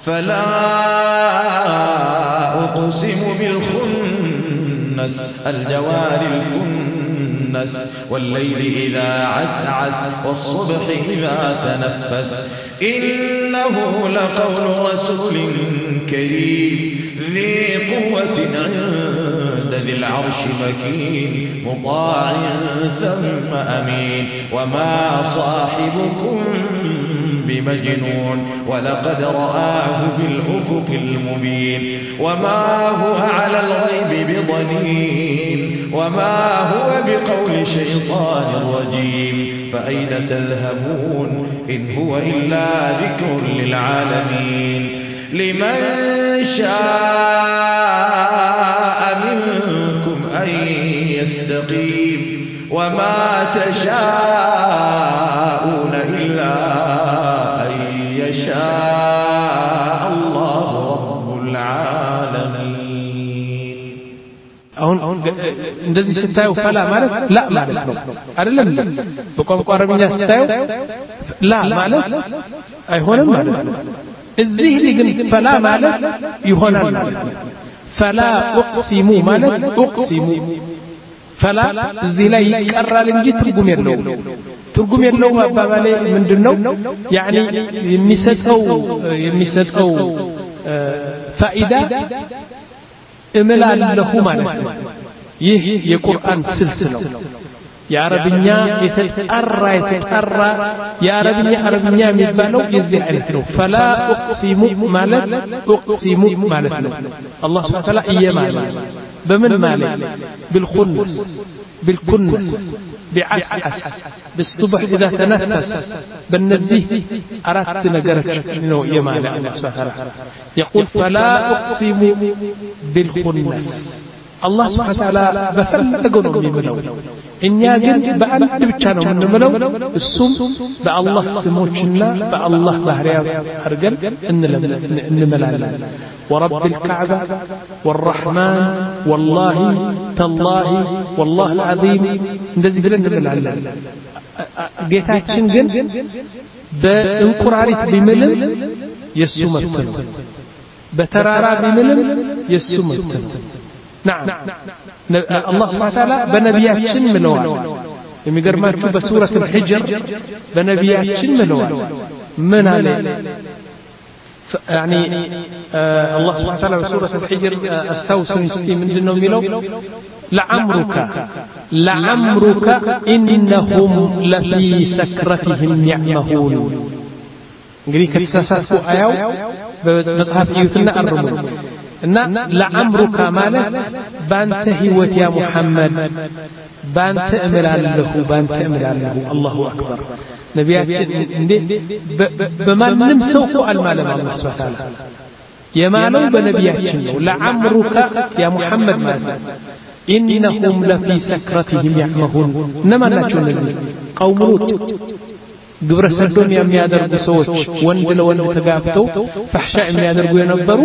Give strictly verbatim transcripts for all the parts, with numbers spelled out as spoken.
فلا أقسم بالخنس الجوار الكنس والليل إذا عسعس والصبح إذا تنفس إنه لقول رسول كريم ذي قوة عند ذي العرش مكين مطاع ثم أمين وما صاحبكم بمجنون ولقد رآه بالأفق المبين وما هو على الغيب بضنين وما هو بقول شيطان رجيم فأين تذهبون إن هو إلا ذكر للعالمين لمن شاء منكم أن يستقيم وما تشاءون إلا أن يشاء الله رب العالمين አሁን እንደዚህ ስታዩ ፈላ ማለት ላ ማለት ነው አይደለም በቋንቋ አረብኛ ስታዩ ላ ማለት አይሆንም ማለት ነው እዚህ ግን ፈላ ማለት ይሆናል ማለት ነው ፈላ እቅሲሙ ማለት እቅሲሙ ፈላ እዚህ ላይ ይቀራል እንጂ ትርጉም የለውም ትርጉም የለውም አባባሌ ምንድነው ያኒ የሚሰጠው የሚሰጠው ፋኢዳ እምላልሁ ማለት ነው ይህ የቁርአን ስልት ነው የአረብኛ የተጣራ የተጣራ የአረብኛ አረብኛ የሚባለው የዚህ አይነት ነው ፈላ እቅሲሙ ማለት እቅሲሙ ማለት ነው አላህ Subhanahu Wa Ta'ala እየማለ በምን ማለት بالخنس بالكنس بعسعس بالصبح إذا تنفس بالنزيه أردت نقرك شنو يمال الله سبحانه وتعالى يقول فلا أقسم بالخنس الله سبحانه وتعالى بفلقنا من ملو إن يقل بأنت بتشانه من ملو السم بالله سموشنا بالله بحريات أرقل إن ملال ورب الكعبة والرحمن والله تالله والله العظيم እንደዚህ ብለን እንላለን ጌታችን ግን በእንቁራሪት ቢምልም የሱ መብት ነው በተራራ ቢምልም የሱ መብት ነው نعم الله سبحانه وتعالى በነቢያችን ምለዋል የሚገርማችሁ በሱረቱ الحجر በነቢያችን ምለዋል ምን አለ يعني آه الله سبحانه وتعالى بسورة الحجر استوسن سي من دنو ميلو لعمرك لعمرك إنهم لفي سكرتهم يعمهون እንግዲህ ከተሳሳቱ አያው በመጽሐፍ ይዩትና አርሙ እና ለዓምሩካ ማለት ባንተ ህይወት ያ ሙሐመድ ባንተ እምላለሁ ባንተ እምላለሁ አላሁ አክበር ነቢያችን እንዴ በማንም ሰው አልማለም አላህ Subhanahu Wa Ta'ala የማለው በነቢያችን ነው ለዓምሩካ ያ ሙሐመድ ማለት إنهم لفي سكرتهم يعمهون نما ናቸው እነዚህ ቀውም ሉጥ ግብረ ሰዶም የሚያደርጉ ሰዎች ወንድ ለወንድ ተጋብተው ፈህሻ የሚያደርጉ የነበሩ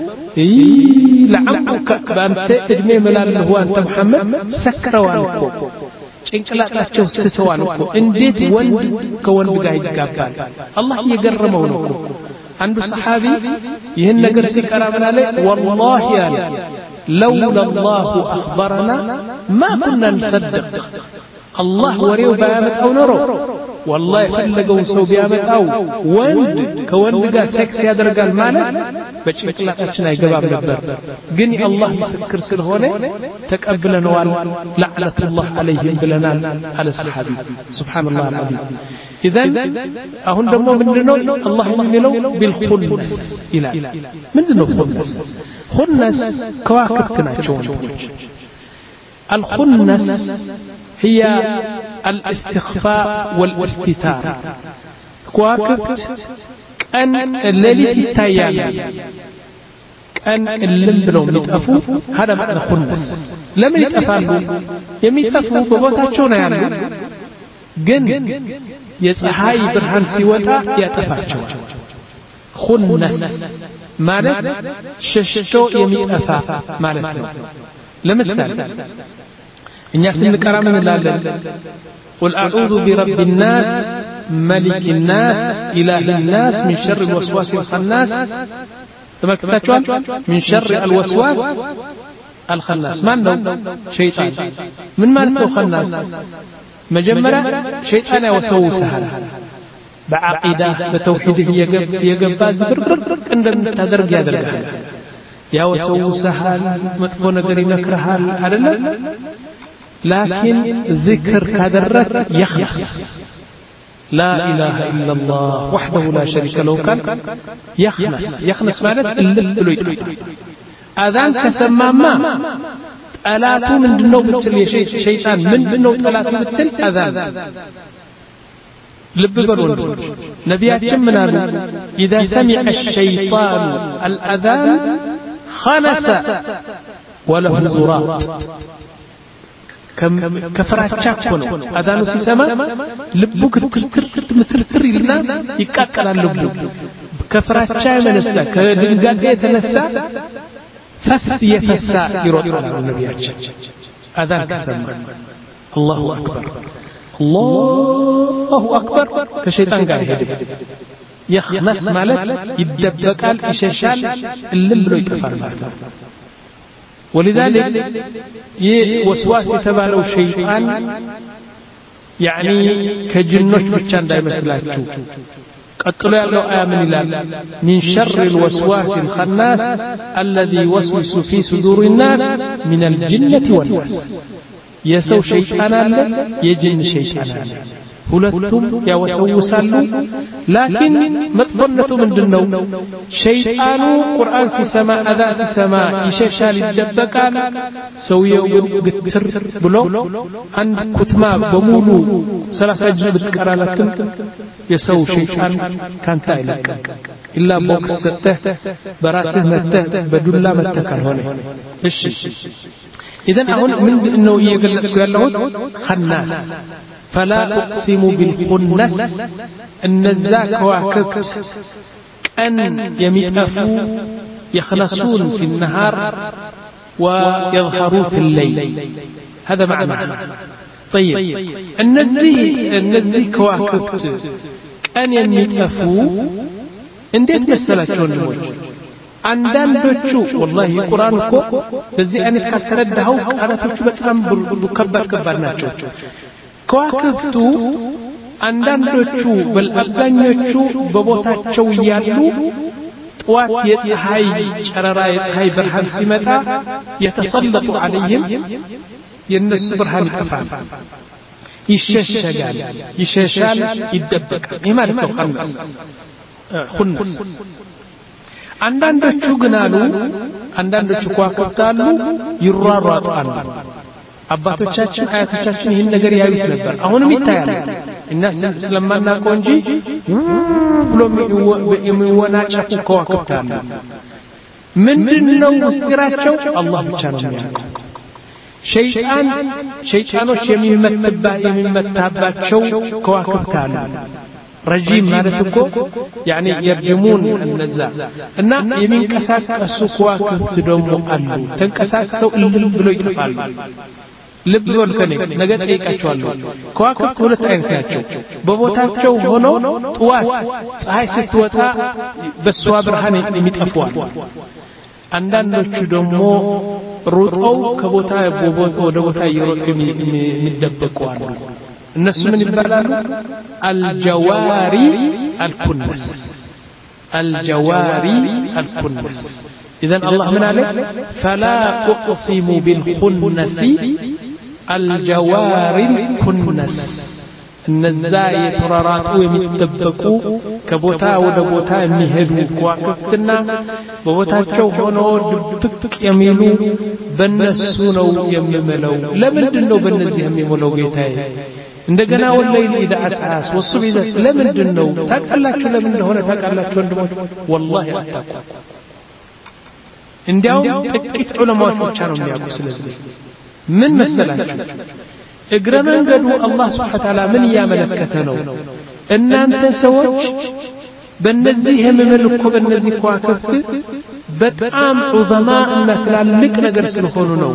ለዓምሩካ ባንተ እድሜ መላልሁ አንተ መሐመድ ሰክረዋል እኮ ጭንቅላታቸው ስተዋል እኮ እንዴት ወንድ ከወንድ ጋር ይጋባል አላህ እየገረመው ነው እኮ አንዱ ሰሃቢ ይህን ነገር ሲቀራ ምን አለ والله ያለ لولا الله أخبرنا ما كنا نصدق الله وريو بيامت أو نرو والله يفلقوا سو بيامت أو وند كوند قا سكس يدرق المالك بچك لا تشنا يقباب نبر قني الله بسكر سلهونه تقبلنا وال لعنة الله عليهم بلنال على الصحابي سبحان الله العظيم إذن أهون دمو من دنو الله يميلو بالخنس إلى من دنو خنس خنس كواكب كناتشون الخنس هي الاستخفاء والاستتار كواكب أن الليلة تايان أن اللم بلوم يتأفو هذا معنى خنس لم يتأفالوا يميتأفو ببوتاتشون يعني جن የፀሐይ ብርሃን ሲወጣ ያጠፋቸዋል خنس ማለት ሸሽቶ የሚጠፋ ማለት ነው ለምሳሌ እኛ ስንቀራ ምን እንላለን قل اعوذ برب الناس ملك الناس إله الناس من شر الوسواس الخناس تمكتشون من شر الوسواس الخناس من نو شيطان من ما نو خناس مجمرة شيطان وسوسها بعقيدة بتوحيده يجب زبرر عندما تدرج يدرج يا وسوسها متفو نجر يمكرها هذا لكن ذكر كدرت يخلص لا إله إلا الله وحده لا شريك له كان يخنس يخنس معناته اللب يطلع أذان كسماما ألاتو من دنو بتل شيطان من دنو ألاتو بتل أذان لب برون نبيات من إذا سمع الشيطان الأذان خنس وله زرات كفراتشاكو ነው አዳኑ ሲሰማ ልቡ ክትክር ክትምትር ይልና ይቃቀላል ልቡ ከፍራቻ የመነሳ ከድንጋጤ የተነሳ ፈስ የፈሳ ይሮጣል ነብያችን አዳን ከሰማ አላሁ አክበር አላሁ አክበር ከሸይጣን ጋር ሄደ يخنس ማለት ይደበቃል ይሸሻል እልም ብሎ ይጠፋል ማለት ነው ولذلك وسواس يتبالو شيطان يعني كجنوش بچان داي مسلاچو قطلو يالو آية من الال من شر الوسواس الخناس الذي يوسوس في صدور الناس من الجنة والناس يسو شيطان الله يجن شيطان الله ሁለቱም ያወሰውሳሉ ላኪን መጥፎነቱ ምንድነው ሸይጣኑ ቁርአን ሲሰማ አዛ ሲሰማ ይሸሻል ይደበቃል ሰውየው ግትር ብሎ አንድ ኩትማ በሙሉ ሰላሳ ጅዝ ብትቀራለክም የሰው ሸይጣን ካንተ አይለቅም ኢላ ቦክስ ሰተህ በራስህ መተህ በዱላ መተከል ሆነ እሺ ኢዘን አሁን ምንድነው እየገለጽኩ ያለሁት خناس فلا أقسم بالخنس النزاك كواكبت أن يمتأفوا يخلصون في النهار ويظهرون في الليل هذا معنى طيب النزي النزي كواكبت أن يمتأفوا انديت مسألة الوجه አንዳንዶቹ والله ቁርአን እኮ በዚህ አይነት ከተረዳው ቃላቶቹ በጣም ከባድ ከባድ ናቸው ከዋክብቱ አንዳንዶቹ በአብዛኞቹ በቦታቸው ያሉ ጠዋት የፀሐይ ጨረራ የፀሐይ ብርሃን ሲመጣ የተሰለጡ عليهم የነሱ ብርሃን ይጠፋል ይሸሸጋል ይሸሻል ይደበቃል ይህ ማለት ነው خنس አንዳንዶቹ ግን አሉ አንዳንዶቹ ከዋክብት አሉ ይሯሯጣሉ አባቶቻችን አያቶቻችን ይህን ነገር ያዩት ነበር አሁንም ይታያል እና ስለማናውቀው እንጂ ብሎ የሚወናጨፉ ከዋክብት አሉ ምንድነው ምስጢራቸው አላህ ብቻ ነው የሚያውቀው ሸይጣን ሸይጣኖች የሚመተባ የሚመታባቸው ከዋክብት አሉ رجيم مالتكو يعني يرجمون النزا እና የሚንቀሳቀሱ ከዋክብት ደግሞ አሉ ተንቀሳቅሰው እልል ብሎ ይጠፋሉ ልብ በሉ ከኔ ነገ ጠይቃቸዋለሁ ከዋክብት ሁለት አይነት ናቸው በቦታቸው ሆኖ ጠዋት ፀሐይ ስትወጣ በሷ ብርሃን የሚጠፋሉ አንዳንዶቹ ደግሞ ሩጠው ከቦታ ወደ ቦታ እየሮጡ የሚደበቁ አሉ الناس من يبالالو الجواري الكنس الجواري الكنس إذن الله من عليه فلا أقسم بالخنس الجواري الكنس النزاية تراراتو يمتبقو كبوتا ودبوتا يمهدو كواكبتنا ببوتا تشوفونو دبك يميلو بنسونو يمملو لمن دنو بنزي يمملو بيتاي እንደገና ወለይል ኢዳ አስዓስ ወሱብ ኢዳ ለምንድነው ታቀላችሁ ለምን እንደሆነ ታቀላችሁ ወንድሞች والله አታውቁ እንዲያውም ጥቂት ዑለማዎች ብቻ ነው የሚያውቁ ስለዚህ ምን መሰላችሁ እግረ መንገዱ አላህ Subhanahu Wa Ta'ala ምን ያመለከተ ነው እናንተ ሰዎች በእነዚህ የምመልኩ በእነዚህ ከዋክብት በጣም ዑዘማ እና ትላልቅ ነገር ስለሆኑ ነው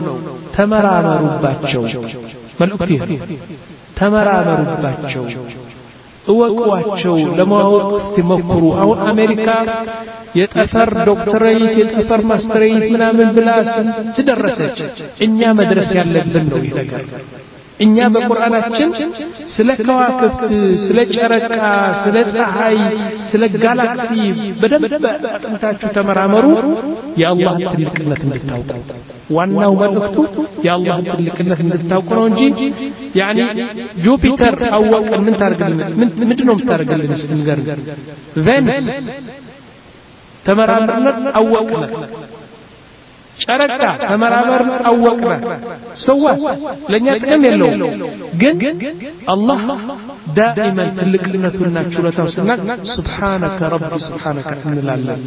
ተመራመሩባቸው መልእክት ተመራመሩባቸው እወቁዋቸው ለማወቅ እስቲሞክሩ አሁን አሜሪካ የጠፈር ዶክተሬት የጠፈር ማስተሬት ምናምን ብላ ትደረሰች እኛ መድረስ ያለብን ነው ይሄ ነገር እኛ በቁርአናችን ስለ ከዋክብት ስለ ጨረቃ ስለ ፀሐይ ስለ ጋላክሲ በደንብ አጥንታችሁ ተመራመሩ የአላህ ትልቅነት እንድታውቁ ዋናው መልእክቱ የአላህ ትልቅነት እንድታውቁ ነው እንጂ ያኒ ጁፒተር አወቀን ምን ታርግልን ምንድነው የምታርግልን እስንገር ቬንስ ተመራመርን አወቅን ጨረቃ ተመራመርን አወቅን ሰዋት ለኛ ጥቅም የለው ግን አላህ ዳኢማ ትልቅነቱና ችሎታው ስናቅ ሱብሃንከ ረቢ ሱብሃንከ እንላለን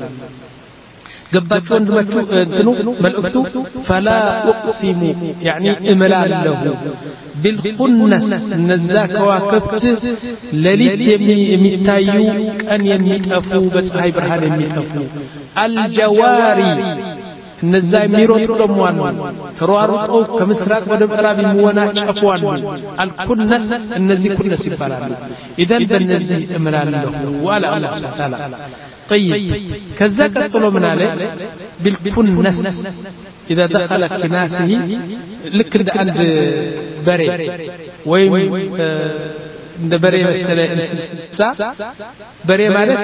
ገባችሁ ወንድማችሁ እንትኑ መልእክቱ ፈላ እቅሲሙ ያኒ እምላለሁ بالخنس እነዛ ከዋክብት ለሊት የሚታዩ ቀን የሚጠፉ በፀሐይ ብርሃን የሚጠፉ አልጀዋሪ እነዛ የሚሮጡ ደሞ አሉ ተሯሩጠው ከምስራቅ ወደ ምዕራብ የሚወናጨፉ አሉ አልኩነስ እነዚህ ኩነስ ይባላሉ ኢደን በእነዚህ እምላለሁ ወላ አላህ ተዓላ طيب كذا قتلوا من عليه بالكنس إذا دخل كناسه لك عند بري ويم عند بري مثلا انسا بري معنات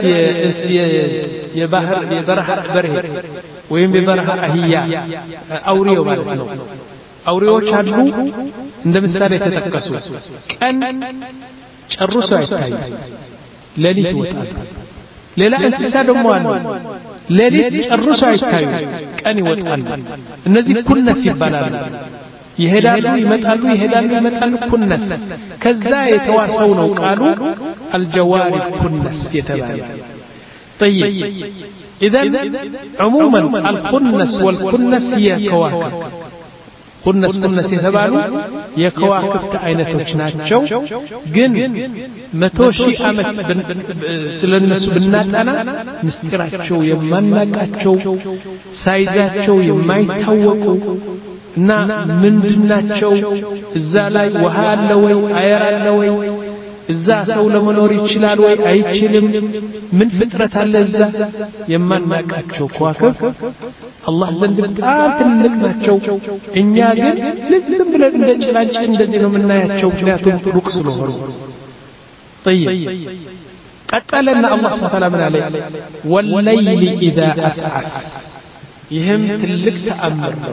يبحر يبرح بري ويم يبرح أهيا أوريو معنات أوريو شادلو عند مثال يتتكسوا كان ጨርሰው አይታይ ሌሊት ወጣል ሌላ እንስሳ ደሞ አለ ሌሊት ጨርሰው አይታዩ ቀን ይወጣል እነዚህ ኩነስ ይባላሉ ይሄዳሉ ይመጣሉ ይሄዳሉ ይመጣሉ ኩነስ ከዛ የተዋሰው ነው ቃሉ الجوار ኩነስ የተባለ طيب اذا عموما الخنس والكنس هي كواكب ኩነስ ኩነስ የተባሉ የከዋክብት አይነቶች ናቸው ግን መቶ ሺህ አመት ስለነሱ ብናጣና ምስጢራቸው የማናቃቸው ሳይዛቸው የማይታወቁ እና ምንድናቸው እዛ ላይ ውሃ አለ ወይ አየር አለ ወይ እዛ ሰው ለመኖር ይችላል ወይ አይችልም ምን ፍጥረት አለ እዛ የማናቃቸው ከዋክብት አላህ ዘንድ በጣም ትልቅ ናቸው እኛ ግን ዝም ብለን እንደ ጭላንጭ እንደዚህ ነው የምናያቸው ምክንያቱም ሩቅ ስለሆኑ طيب ቀጠለና አላህ Subhanahu Wa Ta'ala ወለይሊ ኢዛ አስዓስ ይህም ትልቅ ተአምር ነው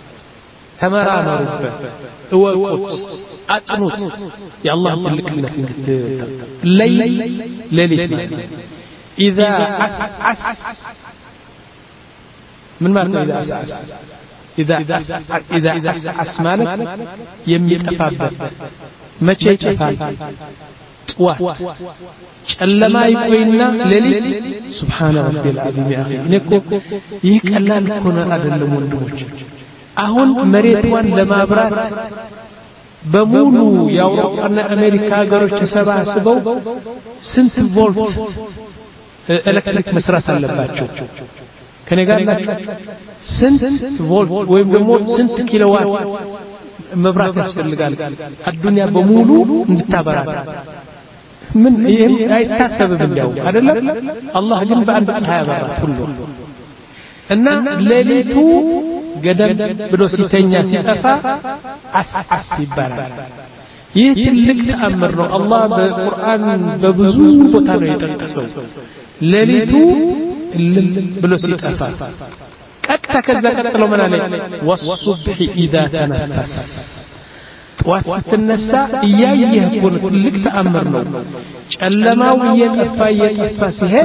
ተመራመሩበት እወቁት አጥኑት የአላህ ትልቅነት እንድት ለይል ሌሊት ኢዛ አስዓስ من معنى إذا أسعس إذا أسعس إذا أسعس مالك يميتفابت ما شيء تفعل وات لما يقولنا ليلت سبحان ربي العظيم يا أخي نكو يكلل كنا أدل مندوج أهون مريتوان لما برات بمولو يا أوروبا أن أمريكا قالوا تسبع سبو سنت فولت إلكتريك مسرس اللباتشو كان قال لك سنت فولت ويم دمو سنت كيلووات مبرات يسفلقال الدنيا بمولو نتابرات من يستحسب بالجو هذا لا الله جنب عند صحابة برات كله إن ليلتو قدم بدو سيتنيا سيتفا عس عس يبارك يتلك تأمرنا الله بالقرآن ببزو بطانو يتنقصو ليلتو بلو سيتفا كتا كذا كتلو من عليه والصبح إذا تنفس وقت النساء إياه يكون كلك تأمرنا لما ويتفا يتفا سهل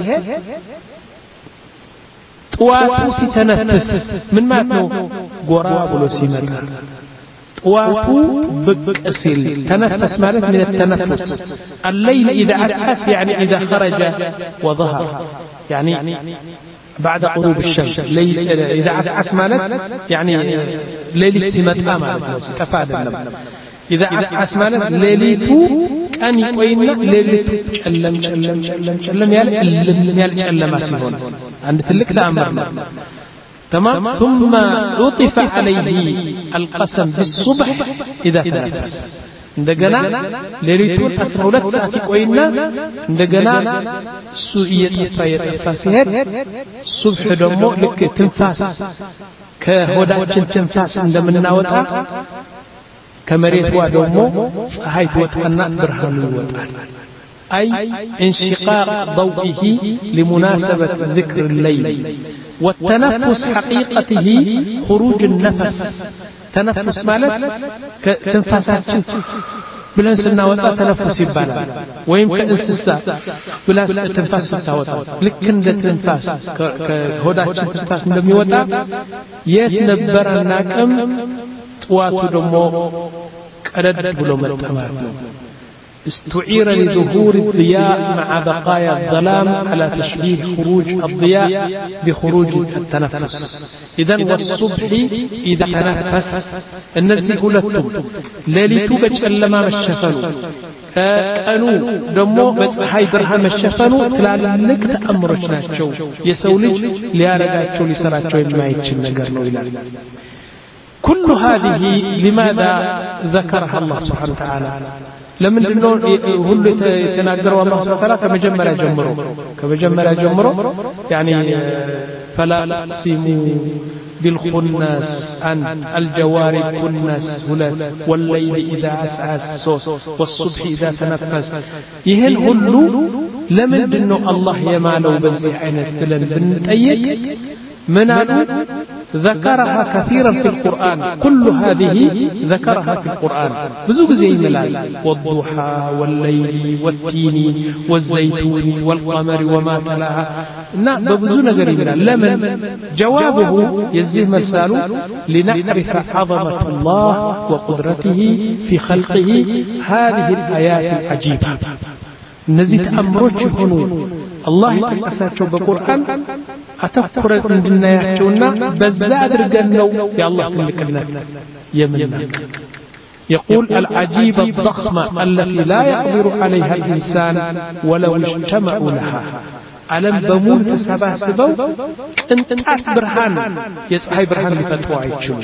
طواتو سيتنفس من ماتنو قراب لو سيمتا طواتو بكسل تنفس مالك من التنفس الليل إذا أسعس يعني إذا خرج وظهر يعني بعد غروب الشمس ليل إذا أسعس مالك يعني ليل سيمتا مالك استفاد النبي إذا أسعس مالك ليلتو كان يقوينا ليلتو تشلم تشلم تشلم تشلم يالك يالك تشلم أسيبون عند تلك لأمرنا تمام ثم عطف عليه القسم بالصبح إذا تنفس እንደገና ሌሊቱን አስራ ሁለት ሰዓት ይቆይና እንደገና እሱ እየጠፋ እየጠፋ ሲሄድ ሱብህ ደግሞ ልክ ትንፋስ ከሆዳችን ትንፋስ እንደምናወጣ ከመሬቷ ደግሞ ፀሐይ ትወጣና ብርሃኑ ይወጣል أي انشقاق ضوئه لمناسبة ذكر الليل والتنفس حقيقته خروج النفس تنفس مالت تنفسات بلان سنوات تنفس يبالا ويمكن انسسا بلان تنفس ساوتا لكن ده تنفس كهودات تنفس ندم يوتا يتنبر الناكم تواتو دمو قرد بلو متمات استعير لظهور الضياء مع بقايا الظلام على تشبيه خروج الضياء بخروج التنفس إذن والصبح إذا تنفس النزي قلتم ليلتو بجلما مشفنوا أنو دمو بس حي برهام الشفنو تلالك تأمرش ناتشو يسولج ليارغاتشو لسراتشو ما يتشن نقرنو إلى كل هذه لماذا ذكرها الله سبحانه وتعالى لمن دنو هل يتناقروا الله سبحانه وتعالى كمجمرة جمرو كمجمرة جمرو يعني فلا أقسموا بالخناس أن الجوار كناس هلال والليل إذا عسعس صوص والصبح إذا تنفس يهن هلو لمن دنو الله يمالو بزي عينة فلن بنتأيك من ذكرها كثيرا في القرآن كل هذه ذكرها في القرآن بزوج زي ملال والضحى والليل والتين والزيتون والقمر وما تلاها نعم ببزونا قريبنا لمن جوابه يزيه مرساله لنعرف عظمة الله وقدرته في خلقه هذه الآيات العجيبة نزيد أمرك هنو الله يتقساتشو بالقرآن أتذكر عندنا يحجونا بزاد رجلنا يا الله كلنا يمنك يقول العجيبة الضخمة التي لا يقدر عليها الإنسان ولو اجتمعوا لها ألم بموت سبع سبو انت برهان يسعي برهان لفتوى عيشون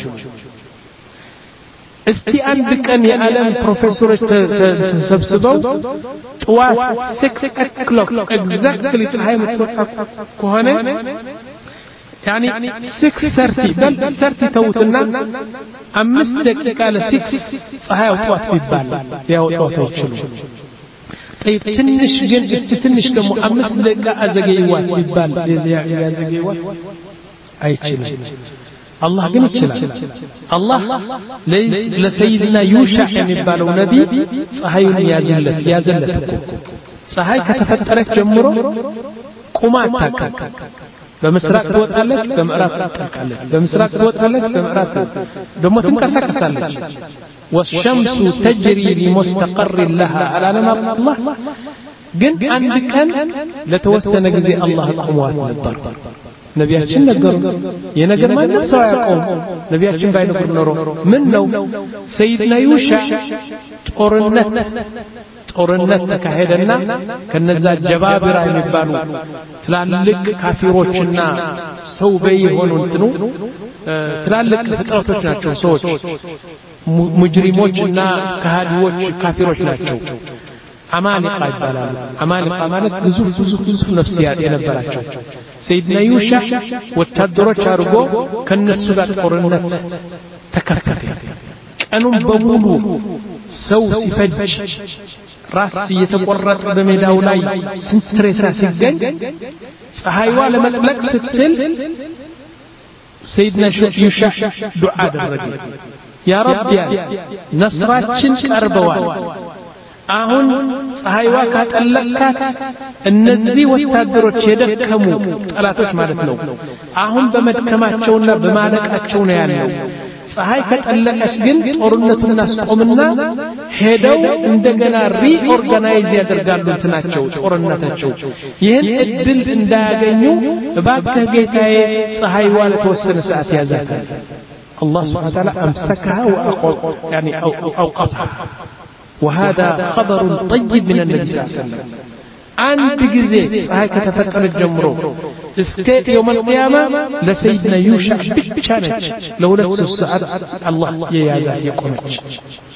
استي عندك أن يعلم بروفيسور تسبسبو طوات سكس أكلوك exactly تحاي متوقع كهانة يعني سكس ثرتي بل ثرتي توتنا أمس دقيقة على سكس صحيح وطوات بيتبال يا وطوات يتشلو طيب تنش جن استتنش كمو أمس دقيقة أزقيوات بيتبال يا زقيوات أي تشلو الله قال يتشلل الله ليس لسيدنا يوشع يبالو نبي صحيح يا زلت يا زلت صحيح كتفترك جمرو قمات تاكك بمسراق توتالك بمعراف تاكالك بمسراق توتالك بمعراف دمو تنكسكسالك والشمس تجري لمستقر لها على نمر الله قل عندك لتوسن جزي الله القموات للضرب نبياتشن نقروا ينقر ما نفسه يقوم نبياتشن باين نقر نرو من لو سيدنا يوشع تورنت تورنت كهدنا كنزا جبابرة يبالو تلالك كافروچنا سو بي هونو انتنو تلالك فطرتوچ ናቸው ሰዎች ሙጅሪሞችና ከሃዲዎች ካፊሮች ናቸው አማሊቃ ይባላሉ አማሊቃ ማለት ግዙፍ ግዙፍ ግዙፍ ነፍስያት የነበራቸው سيدنا يوشع ወታደሮች አርጎ ከነሱ ጋር ጦርነት ተከፈተ ቀኑን በሙሉ ሰው ሲፈጅ ራስ እየተቆረጠ በሜዳው ላይ ስንትሬሳ ሲገኝ ፀሐይዋ ለመጥለቅ ስትል سيدنا يوشع ዱዓ አደረገ ያ ረብ ያ ነስራችን ቀርበዋል አሁን ፀሐይዋ ካጠለቃት እነዚህ ወታደሮች የደከሙ ጠላቶች ማለት ነው አሁን በመድከማቸውና በማለቃቸው ነው ያለው ፀሐይ ከጠለቀች ግን ጦርነቱን አስቆምና ሄደው እንደገና ሪኦርጋናይዝ ያደርጋሉ እንትናቸው ጦርነታቸው ይህን እድል እንዳያገኙ እባክህ ጌታዬ ፀሐይዋ ለተወሰነ ሰዓት ያዛታል الله سبحانه وتعالى أمسكها وأقو يعني أو أوقفها وهذا خبر طيب من النبي صلى الله عليه وسلم عند جزء صحيح كتفتر الجمرو اسكيت يوم القيامة لسيدنا يوشع بيتشانج لو نفس السعد الله يازال يقومج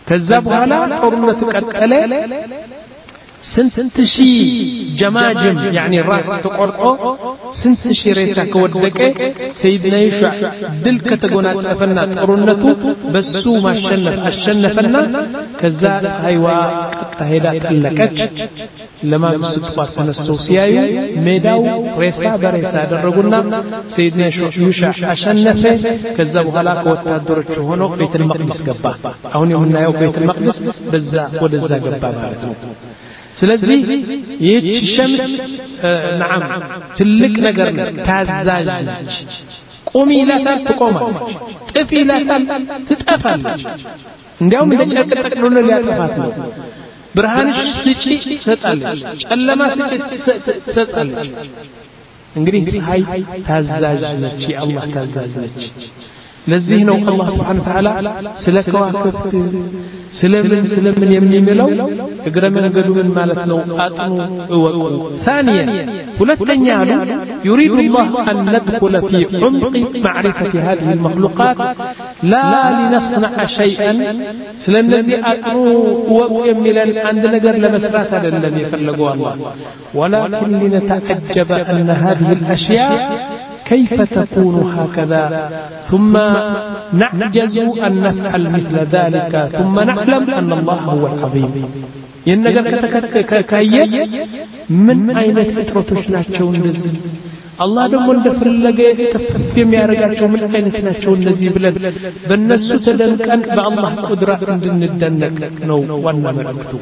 ከዛ በኋላ ጦርነቱ ቀጠለ ስንት ሺ ጀማጅም يعني ራስ ተቆርጦ ስንት ሺ ሬሳ ከወደቀ ሰይድና ይሻ ድል ከተጎናጸፈና ጦርነቱ በሱ ማሸነፍ አሸነፈና ከዛ ፀሐይዋ ቀጣ ሄዳ ጠለቀች ለማግስቱ ጧት ተነስተው ሲያዩ ሜዳው ሬሳ በሬሳ አደረጉና ሰይድና ይሻ አሸነፈ ከዛ በኋላ ከወታደሮች ሆኖ ቤተል መቅደስ ገባ አሁን የምናየው ቤተል መቅደስ በዛ ወደዛ ገባ ማለት ነው ስለዚህ ይህች ሸምስ نعم ትልቅ ነገር ታዛዥ ነች ቆሚ ይላታል ትቆማለች ጥፊ ይላታል ትጠፋለች እንዲያውም ለጨርቅ ጠቅልሎ ሊያጠፋት ነው ብርሃንሽ ስጪ ትሰጣለች ጨለማ ስጪ ትሰጣለች እንግዲህ ፀሐይ ታዛዥ ነች የአላህ ታዛዥ ነች ለዚህ ነው አላህ Subhanahu Wa Ta'ala ስለ ከዋክብት ስለምን ስለምን የሚምለው እግረ መንገዱ ምን ማለት ነው አጥኑ እወቁ ثانيا ሁለተኛ አሉ يريد الله أن ندخل في عمق معرفة هذه المخلوقات لا لنصنع شيئا ስለነዚህ አጥኑ እወቁ የሚለን አንድ ነገር ለመስራት አይደለም የፈለገው አላህ ولكن لنتعجب أن هذه الأشياء كيف تكون هكذا ثم نعجز أن نفعل مثل ذلك ثم نعلم أن الله هو العظيم ينجر كاية من أين فترتش ناتشو النزي الله دم اندفر لغا تفف የሚያረጋቸው ምን አይነት ናቸው እነዚህ ብለን በእነሱ ተደንቀን በአላህ ቁድራ እንድንደነቅ ነው ዋና መልእክቱ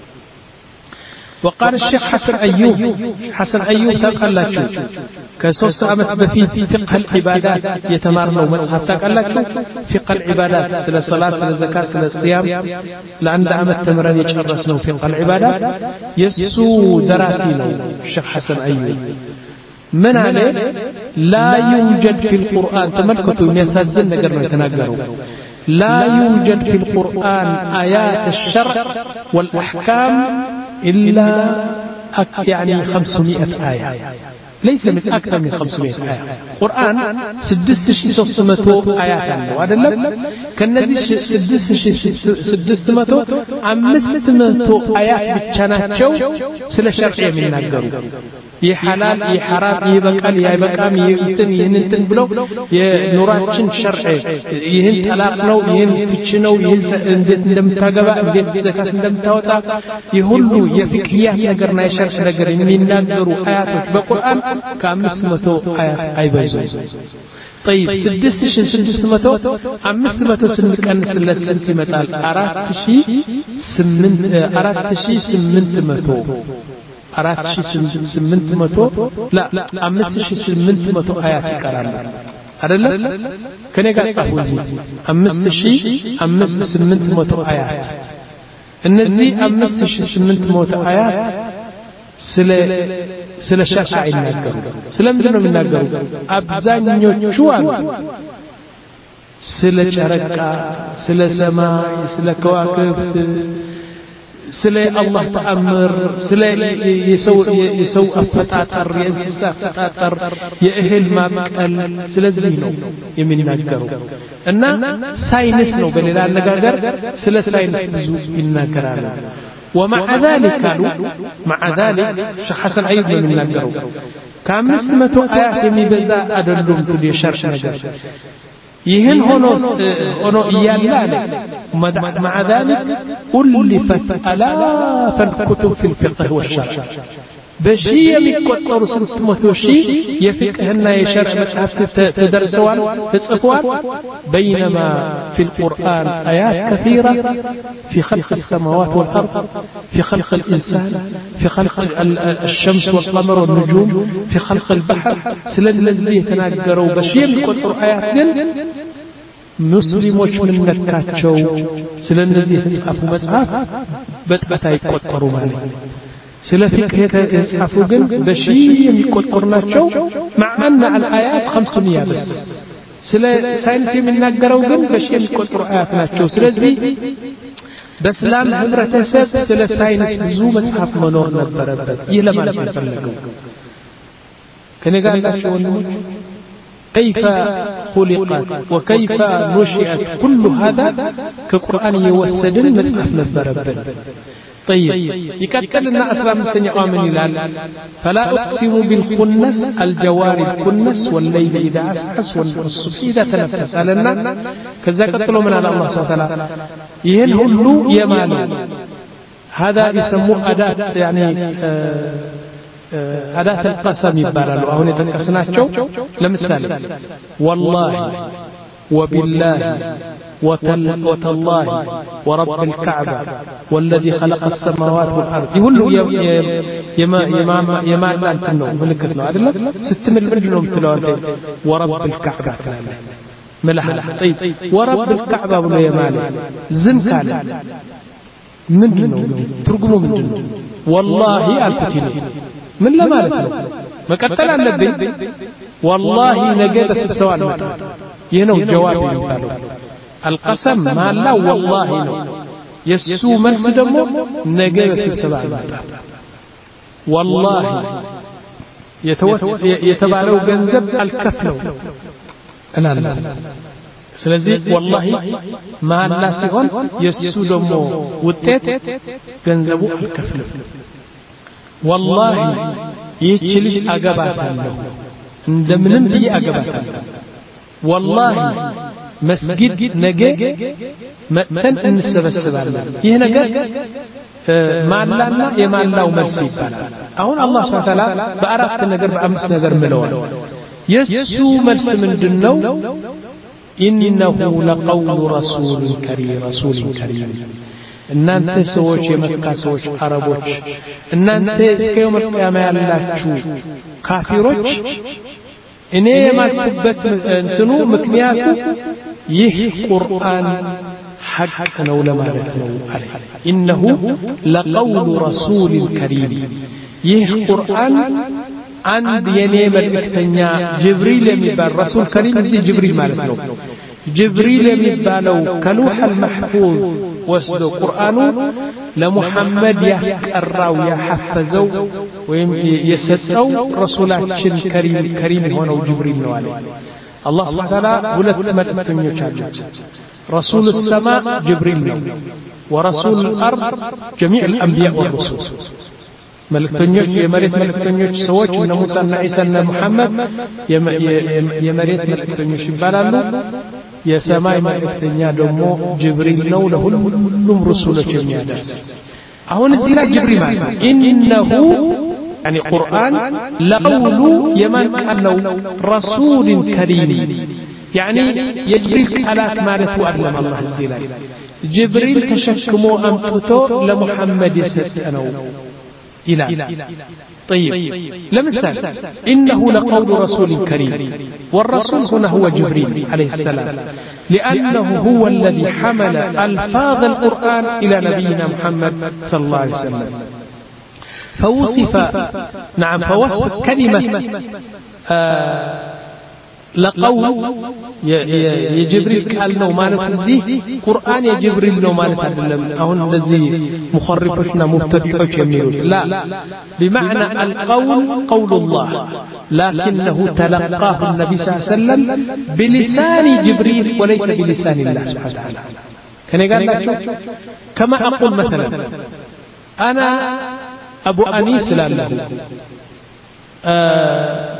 وقال الشيخ حسن أيوب حسن أيوب تقلاتشو كسوس أمت بفيت فقه العبادات يتمارنوا مصحف تقلاتشو فقه العبادات سلا الصلاة سلا الزكاة سلا الصيام لأن أمت تمرن يتشرسنوا فقه العبادات يسو دراسينو الشيخ حسن أيوب من عليه لا يوجد في القرآن تملكتوا من يسازن نقرنا يتناقروا لا يوجد في القرآن آيات الشرع والأحكام إلا يعني خمسمائة آية ليس من أكثر من خمسمائة آية قرآن سدست شي سوسمتو آيات عنه هذا لا كان نزي سدست شي سدست متو أمست متو آيات بتشاناتشو سلا شرعية من ناقروا يحلال يحرام يبقال يبقام ينتن ينتن بلو ينوراتشن شرعي يهن طلاقنو يهن فتشنو يهن اندت እንደምታገባ እንዴት ዘካት እንደምታወጣ ይሁሉ የፍቅህያት ነገርና የሸርዕ ነገር የሚናገሩ አያቶች በቁርአን ከአምስት መቶ አያት አይበዙ طيب ስድስት ሺህ ስድስት መቶ አምስት መቶ ስንቀንስለት ስንት ይመጣል አራት ሺህ ስምንት አራት ሺህ ስምንት መቶ አራት ሺህ ስምንት መቶ ላ አምስት ሺህ ስምንት መቶ አያት ይቀራሉ አይደለ ከኔ ጋር ጻፉ አምስት ሺህ ስምንት መቶ አያት እነዚህ አምስት ሺህ ስምንት መቶ አያት ስለ ስለ ሸርዓ ይናገሩ ስለምንድን ነው የሚናገሩ አብዛኞቹ አሉ ስለ ጨረቃ ስለ ሰማይ ስለ ከዋክብት ስለ አላህ ተአምር ስለ የሰው የሰው አፈጣጠር የእንስሳ አፈጣጠር የእህል ማብቀል ስለዚህ ነው የሚናገሩ እና ሳይንስ ነው በሌላ አነጋገር ስለ ሳይንስ ብዙ ይናገራሉ ومع ذلك قالوا مع ذلك شيخ حسن أيوب من يناገሩ ከአምስት መቶ አያት የሚበዛ አይደሉም ትል የሸርዕ ነገር ይህን ሆኖ ሆኖ እያለ مع ذلك ألفت آلاف الكتب في الفقه والشرع بشي የሚቆጠሩ ስንት መቶ ሺህ የፍቅህና የሸርዕ መጽሐፍት ተደርሰዋል ተጽፈዋል بينما في القرآن آيات كثيرة في خلق السماوات والأرض في خلق الإنسان في خلق الشمس والقمر والنجوم في خلق البحر سلن الذي يتناقروا بشي የሚቆጠሩ آيات ግን ሙስሊሞች ምን ነካቸው ስለነዚህ የተጻፉ መጽሐፍ በጥበታ ይቆጠሩ ማለት ስለ ፍቅህ የተጻፉ ግን በሺ የሚቆጠሩ ናቸው ማዕና الآيات خمسمائة بس ስለ ሳይንስ የሚናገረው ግን በሺ የሚቆጠሩ አያት ናቸው ስለዚህ በእስላም ህብረተሰብ ስለ ሳይንስ ብዙ መጽሐፍ መኖር ነበረበት ይህ ለማለት ተፈልገው ከነጋላችሁ ወንድሞች كيف خلقت وكيف نشئت كل هذا كقرآن يوسدن مصحف ነበረብን طيب يكتلنا أسلام السنة آمن الهلال فلا أقسم بالخنس الجوار الكنس والليل إذا عسعس والصبح إذا تنفس لنا كذا قتلوا من على الله سبحانه وتعالى يهلوا يمالوا هذا يسموه أداة يعني أداة القسم يبالوا هنا تنقسناتشو لمثال والله وبالله وتالله ورب الكعبة والذي خلق السماوات والأرض يقولوا يما يما يما أنت النوم ملكتنا عدل ست من النوم تلوانتي ورب الكعبة ملحة طيب ورب الكعبة ولا يمالي زم كان من دنو ترجموا من دنو والله الكتير من لا مالك ما قتل النبي والله نجد سبسوان ينو جواب يقالوا القسم ما لا والله نو يسو ملس دمو نجد سبسوان والله يتوس يتبالو جنزب الكفلو أنا لا ስለዚህ والله ما لا ሲሆን የሱ ደሞ ውጤት ገንዘቡ አልከፍልም والله ይህች ልጅ አገባታለሁ እንደምንም ብዬ አገባታለሁ والله መስጊድ ነገ መተን እንሰበስባለን ይህ ነገር ማላና የማላው መልስ ይባላል አሁን አላህ Subhanahu Wa Ta'ala በአራት ነገር በአምስት ነገር ምለዋል የሱ መልስ ምንድነው إنه لقول رسول كريم رسول كريم እናንተ ሰዎች የመካ ሰዎች አረቦች እናንተ እስከ يوم القيامة ያላችሁ ካፊሮች እኔ የማልኩበት እንትኑ ምክንያቱ ይህ ቁርአን ሐቅ ነው ለማለት ነው አለ إنه لقول رسول كريم ይህ ቁርአን عند የኔ መልእክተኛ ጅብሪል የሚባል ረሱል ከሪም እዚህ ጅብሪል ማለት ነው ጅብሪል የሚባለው ከሉህ المحفوظ ወስዶ ቁርአኑ ለሙሐመድ ያስቀራው ያሐፈዘው ወይም የሰጠው ረሱላችን ከሪም ከሪም የሆነው ጅብሪል ነው አለ አላህ Subhanahu Wa Ta'ala ሁለት መልእክተኞች አሉት ረሱል السماء ጅብሪል ነው ورسول الارض جميع الانبياء والرسل መልእክተኞች የመሬት መልእክተኞች ሰዎች እነ ሙሳና ኢሳና መሐመድ የመሬት መልእክተኞች ይባላሉ የሰማይ መልእክተኛ ደግሞ ጅብሪል ነው ለሁሉም ረሱሎች የሚያደርስ አሁን እዚህ ላይ ጅብሪል ማለት ኢንነሁ يعني قرآن لقول يمن قالوا رسول كريم يعني يجبريل قالات مالته أعلم الله الزيلان جبريل تشكمو أمتوتو لمحمد يستأنو إلى طيب لمثال إنه لقول رسول كريم والرسول هنا هو جبريل عليه السلام لأنه هو الذي حمل ألفاظ القرآن إلى نبينا محمد صلى الله عليه وسلم فوصف نعم فوصف كلمة آه لقول يا جبريل قال له مالت زي قرآن يا جبريل له مالت عدلم أهون الذي مخرفشنا مبتدعوش يميلوش لا بمعنى القول قول الله لكنه تلقاه النبي صلى الله عليه وسلم بلسان جبريل وليس بلسان الله سبحانه وتعالى كان يقول لك كما أقول مثلا أنا أبو أنيس لاله آه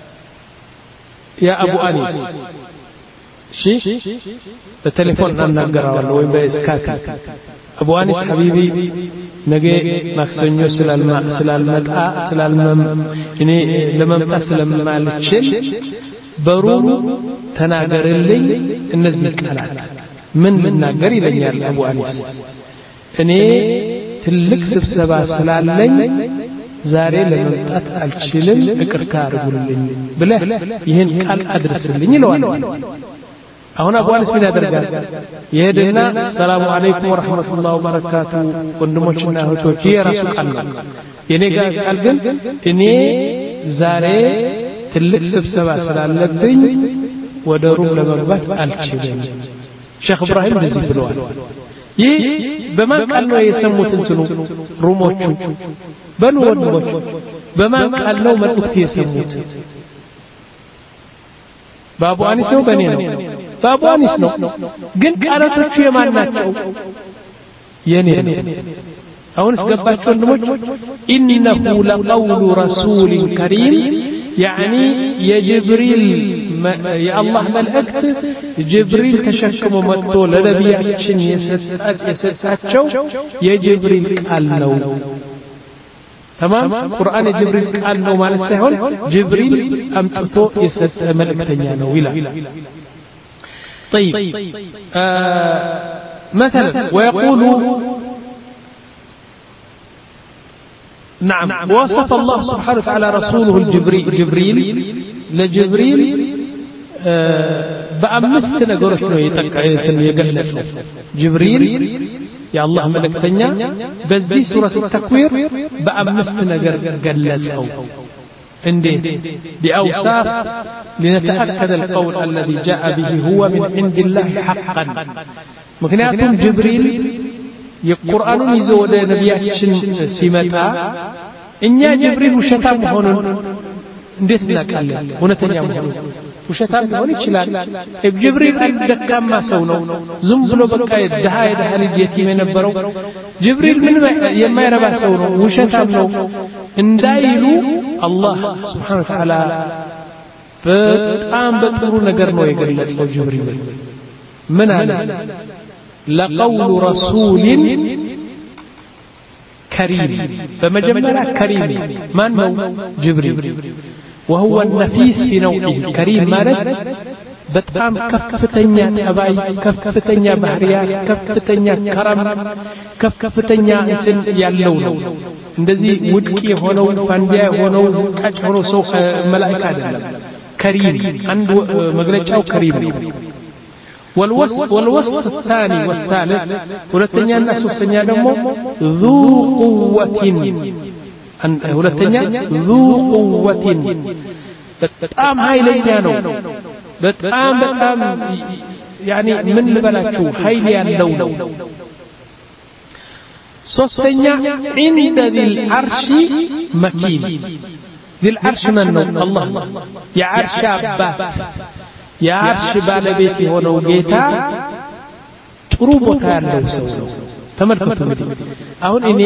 يا أبو أنيس شي بالتليفون أنا نقرأ وين بإسكاك أبو أنيس حبيبي نجي مكسنيو سلال ما سلال مدعى سلال مم يعني لما متسلم مالتشل بروم تناقر اللي النزل كلات من من ناقر لي أبو أنيس إني تلك سبسبا سلال لي ዛሬ ለመምጣት አልችልም እቅርታ አድርጉልኝ ብለህ ይሄን ቃል አድርስልኝ ይለዋል አሁን አቡ አኒስ ምን ያደርጋል ይሄድና ሰላም አለይኩም ወራህመቱላሂ ወበረካቱ ወንድሞችና እህቶች የራሱ ቃል ነው የኔ ቃል ግን እኔ ዛሬ ትልቅ ስብሰባ ስላለብኝ ወደ ሩም ለመግባት አልችልም ሼክ ኢብራሂም እንደዚህ ብለዋል ይህ በማን ቃል ነው የሰሙት እንትኑ ሩሞቹ በሉ ወንድሞች በማን ቃል ነው መልእክት የሰሙት ባቡ አኒስ ነው በኔ ነው ባቡ አኒስ ነው ግን ቃላቶቹ የማን ናቸው የኔ ነው አሁን እስገባችሁ ወንድሞች ኢነሁ ለቀውሉ ረሱሊን ከሪም يعني يا جبريل يا الله ملأكت جبريل تشكم متو لنبياتشن يسسات يسساتشو يا جبريل قال نو تمام قرآن جبريل قال نو مال سيهون جبريل أمتتو يسس ملأكتنيا نو إلى طيب آه مثلا ويقول نعم وصف الله سبحانه وتعالى رسوله الجبريل جبريل لجبريل بأمست نقرش له يقلس جبريل يا الله ملكتنيا بزي سورة التكوير بأمست نقر قلسه عندي بأوصاف لنتأكد القول الذي جاء به هو من عند الله حقا مكنياتهم جبريل የቁርአኑ ይዘው ወደ ነብያችን ሲመጣ እኛ ጅብሪል ውሸታም ሆኖን እንዴት እናውቃለን እውነተኛ መሆኑን ውሸታም ሊሆን ይችላል ጅብሪል ደካማ ሰው ነው ዝም ብሎ በቃ የደሃ የደሃ ልጅ የቲም የነበረው ጅብሪል ምን የማይረባ ሰው ነው ውሸታም ነው እንዳይሉ አላህ Subhanahu Wa Ta'ala በጣም በጥሩ ነገር ነው የገለጸው ጅብሪል ምን አለ لقول رسول كريم بمجملة كريم من هو جبريل وهو النفيس في نوعه كريم مالك بتقام كفتنيا أباي كفتنيا بحريات كفتنيا كرم كفتنيا انتن ياللون እንደዚህ ውድቂ ሆነው ፋንዲያ ሆነው ዝቃጭ ሆነው ሰው መላእክት አይደለም كريم አንዱ መግለጫው كريم ነው والوصف والوصف الثاني والثالث ولتنيا الناس والثانيا دمو ذو قوة ولتنيا ذو قوة بتقام هاي لينانو بتقام بتقام يعني من لبلاتشو هاي ليانو صوصتنيا عند ذي العرش مكين ذي العرش من الله يا عرش أبات የአርሽ ባለቤት የሆነው ጌታ ጥሩ ቦታ ያለው ሰው ተመልከቱ እንግዲህ አሁን እኔ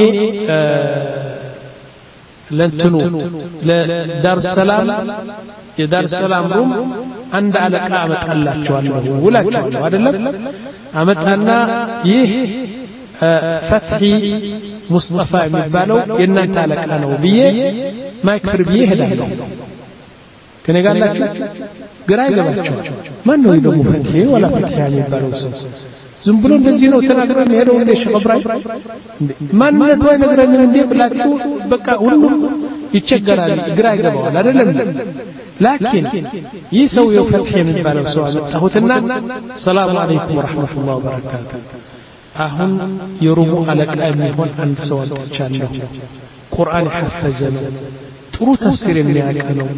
ለንትኑ ለዳር ሰላም የዳር ሰላም ሩም አንድ አለቃ አመጣላቸዋለሁ ውላቸዋለሁ አይደለም አመጣና ይህ ፈትሂ ሙስጠፋ የሚባለው የእናንተ አለቃ ነው ብዬ ማይክፍር ብዬ ሄዳለሁ ከነጋላችሁ ግራ ይገባቸው ማን ነው ደግሞ ፈትሄ ወላ ፈትሄ የሚባለው ሰው ዝም ብሎ እንደዚህ ነው ተናግሮ የሚሄደው እንደ ሸብራይ ማንነት ወይ ነገረኝ እንደ ብላችሁ በቃ ሁሉም ይቸገራል ግራ ይገባዋል አይደለም ላኪን ይህ ሰው የፈትሄ የሚባለው ሰው አመጣሁትና ሰላም አለይኩም ወራህመቱላሂ ወበረካቱ አሁን የሩሙ አለቃ የሚሆን አንድ ሰው አጥቻለሁ ቁርአን ሐፈዘ ነው ጥሩ ተፍሲር የሚያውቅ ነው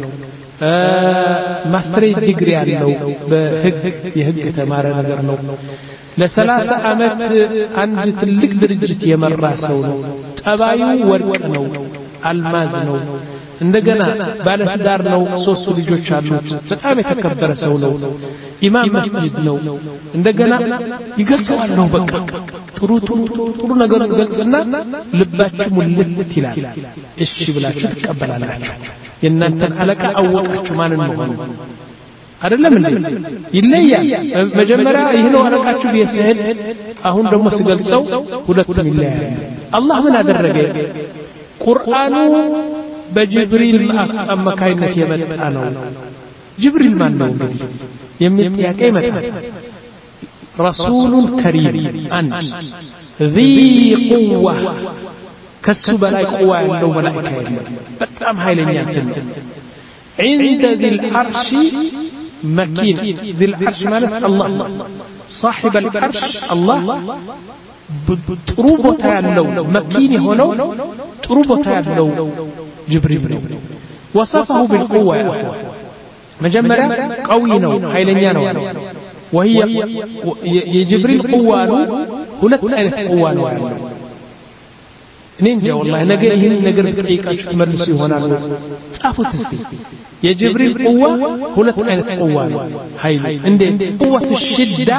ማስተር ዲግሪ ያለው በህግ የህግ የተማረ ነገር ነው ለሰላሳ አመት አንድ ትልቅ ድርጅት የመራ ሰው ነው ጠባዩ ወርቅ ነው አልማዝ ነው እንደገና ባለትዳር ነው ሶስት ልጆች አሉት በጣም የተከበረ ሰው ነው ኢማም መስጊድ ነው እንደገና ይገልጻል ነው በቃ ጥሩ ጥሩ ጥሩ ነገር ይገልጽና ልባችሁ ሙልት ይላል እሺ ብላችሁ ተቀበላላችሁ የእናንተን አለቃ አወቃችሁ ማንን መሆኑ አይደለም እንዴ ይለያል መጀመሪያ ይሄ ነው አለቃችሁ ቢሰህል አሁን ደግሞ ሲገልጸው ሁለቱም ይለያል አላህ ምን አደረገ ቁርአኑ በጅብሪል አማካይነት የመጣ ነው ጅብሪል ማን ነው እንግዲህ የሚል ጥያቄ ይመጣል ረሱሉን ከሪም አንድ ذي قوة كسو بلاي قوة ያለው መላእክት የለም በጣም ኃይለኛ እንትን عند ذي العرش مكين ذي العرش ማለት الله صاحب العرش الله ጥሩ ቦታ ያለው መኪን የሆነው ጥሩ ቦታ ያለው ጅብሪል ነው وصفه بالقوة يا اخوان መጀመሪያ قوي ነው ኃይለኛ ነው وهي የጅብሪል قوة ነው ሁለት አይነት قوة ነው ያለው نينجا والله نجا ይህን ነገር ብትጠይቃችሁ ትመልሱ ይሆናል ጻፉት እስቲ የጅብሪል ቁዋ ሁለት አይነት ቁዋ ነው ኃይል እንዴ ቁወት الشدة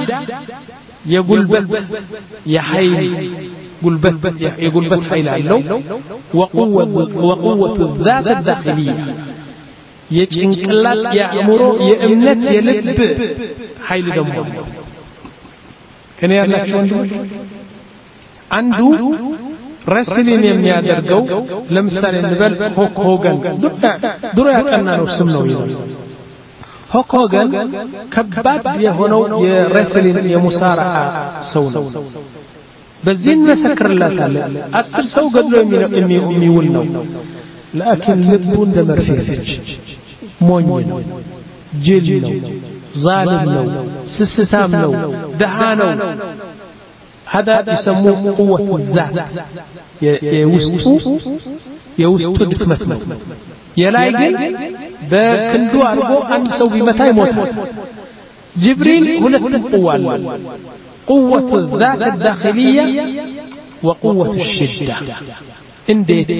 የጉልበት የኃይል ጉልበት የጉልበት ኃይል አለው وقوة وقوة الذات الداخلية የጭንቅላት የአእምሮ የእምነት የልብ ኃይል ደግሞ አለው ከኔ ያላችሁ ወንድሞች አንዱ ረስሊን የሚያደርገው ለምሳሌ እንበል ሆክ ሆገን ድሮ ያጠና ነው ስም ነው ይዘው ሆክ ሆገን ከባድ የሆነው የረስሊን የሙሳራዓ ሰው ነው በዚህ እንመሰክርላታለን አስር ሰው ገድሎ የሚውል ነው لكن ልቡ እንደ መርፌፍች ሞኝ ነው ጅል ነው ዛልም ነው ስስታም ነው ደሃ ነው هذا يسموه قوة الذات يوسطو يوسطو دكمت ነው የላይ ግን በክንዱ አርጎ አንድ ሰው ቢመታ ይሞታል ጅብሪል ሁለት ቁዋ አለው قوة الذات الداخلية وقوة الشدة انديت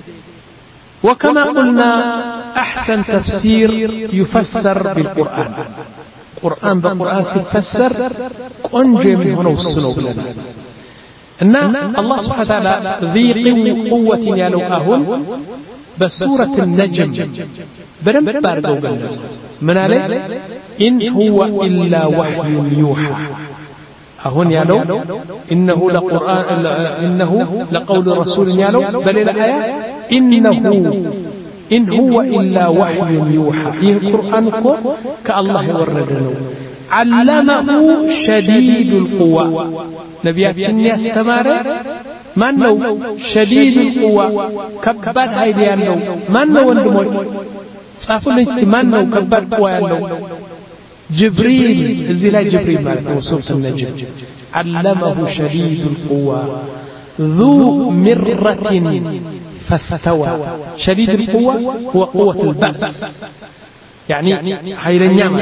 وكما قلنا أحسن تفسير يفسر بالقرآن قرآن بالقرآن سيفسر قنجي من هنا والسنو لنا إن الله سبحانه وتعالى ذي قوة يالو أهون بسورة النجم برم بارقو قلنا من عليه إن هو إلا وحي يوحى أهون يالو إنه لقرآن إنه لقول رسول يالو بل الآية إنه إن هو إلا وحي يوحى إن القرآن كالله وردنه علمه شديد القوى نبياتنا يستمر من نو شديد القوى كبر هيدي يالو من نو وندموج صافو لنجتي من نو كبر قوى يالو جبريل زي لا جبريل مالك وصوت النجم علمه شديد القوى ذو مرة فاستوى شديد القوة هو قوة البأس يعني حيل النعمة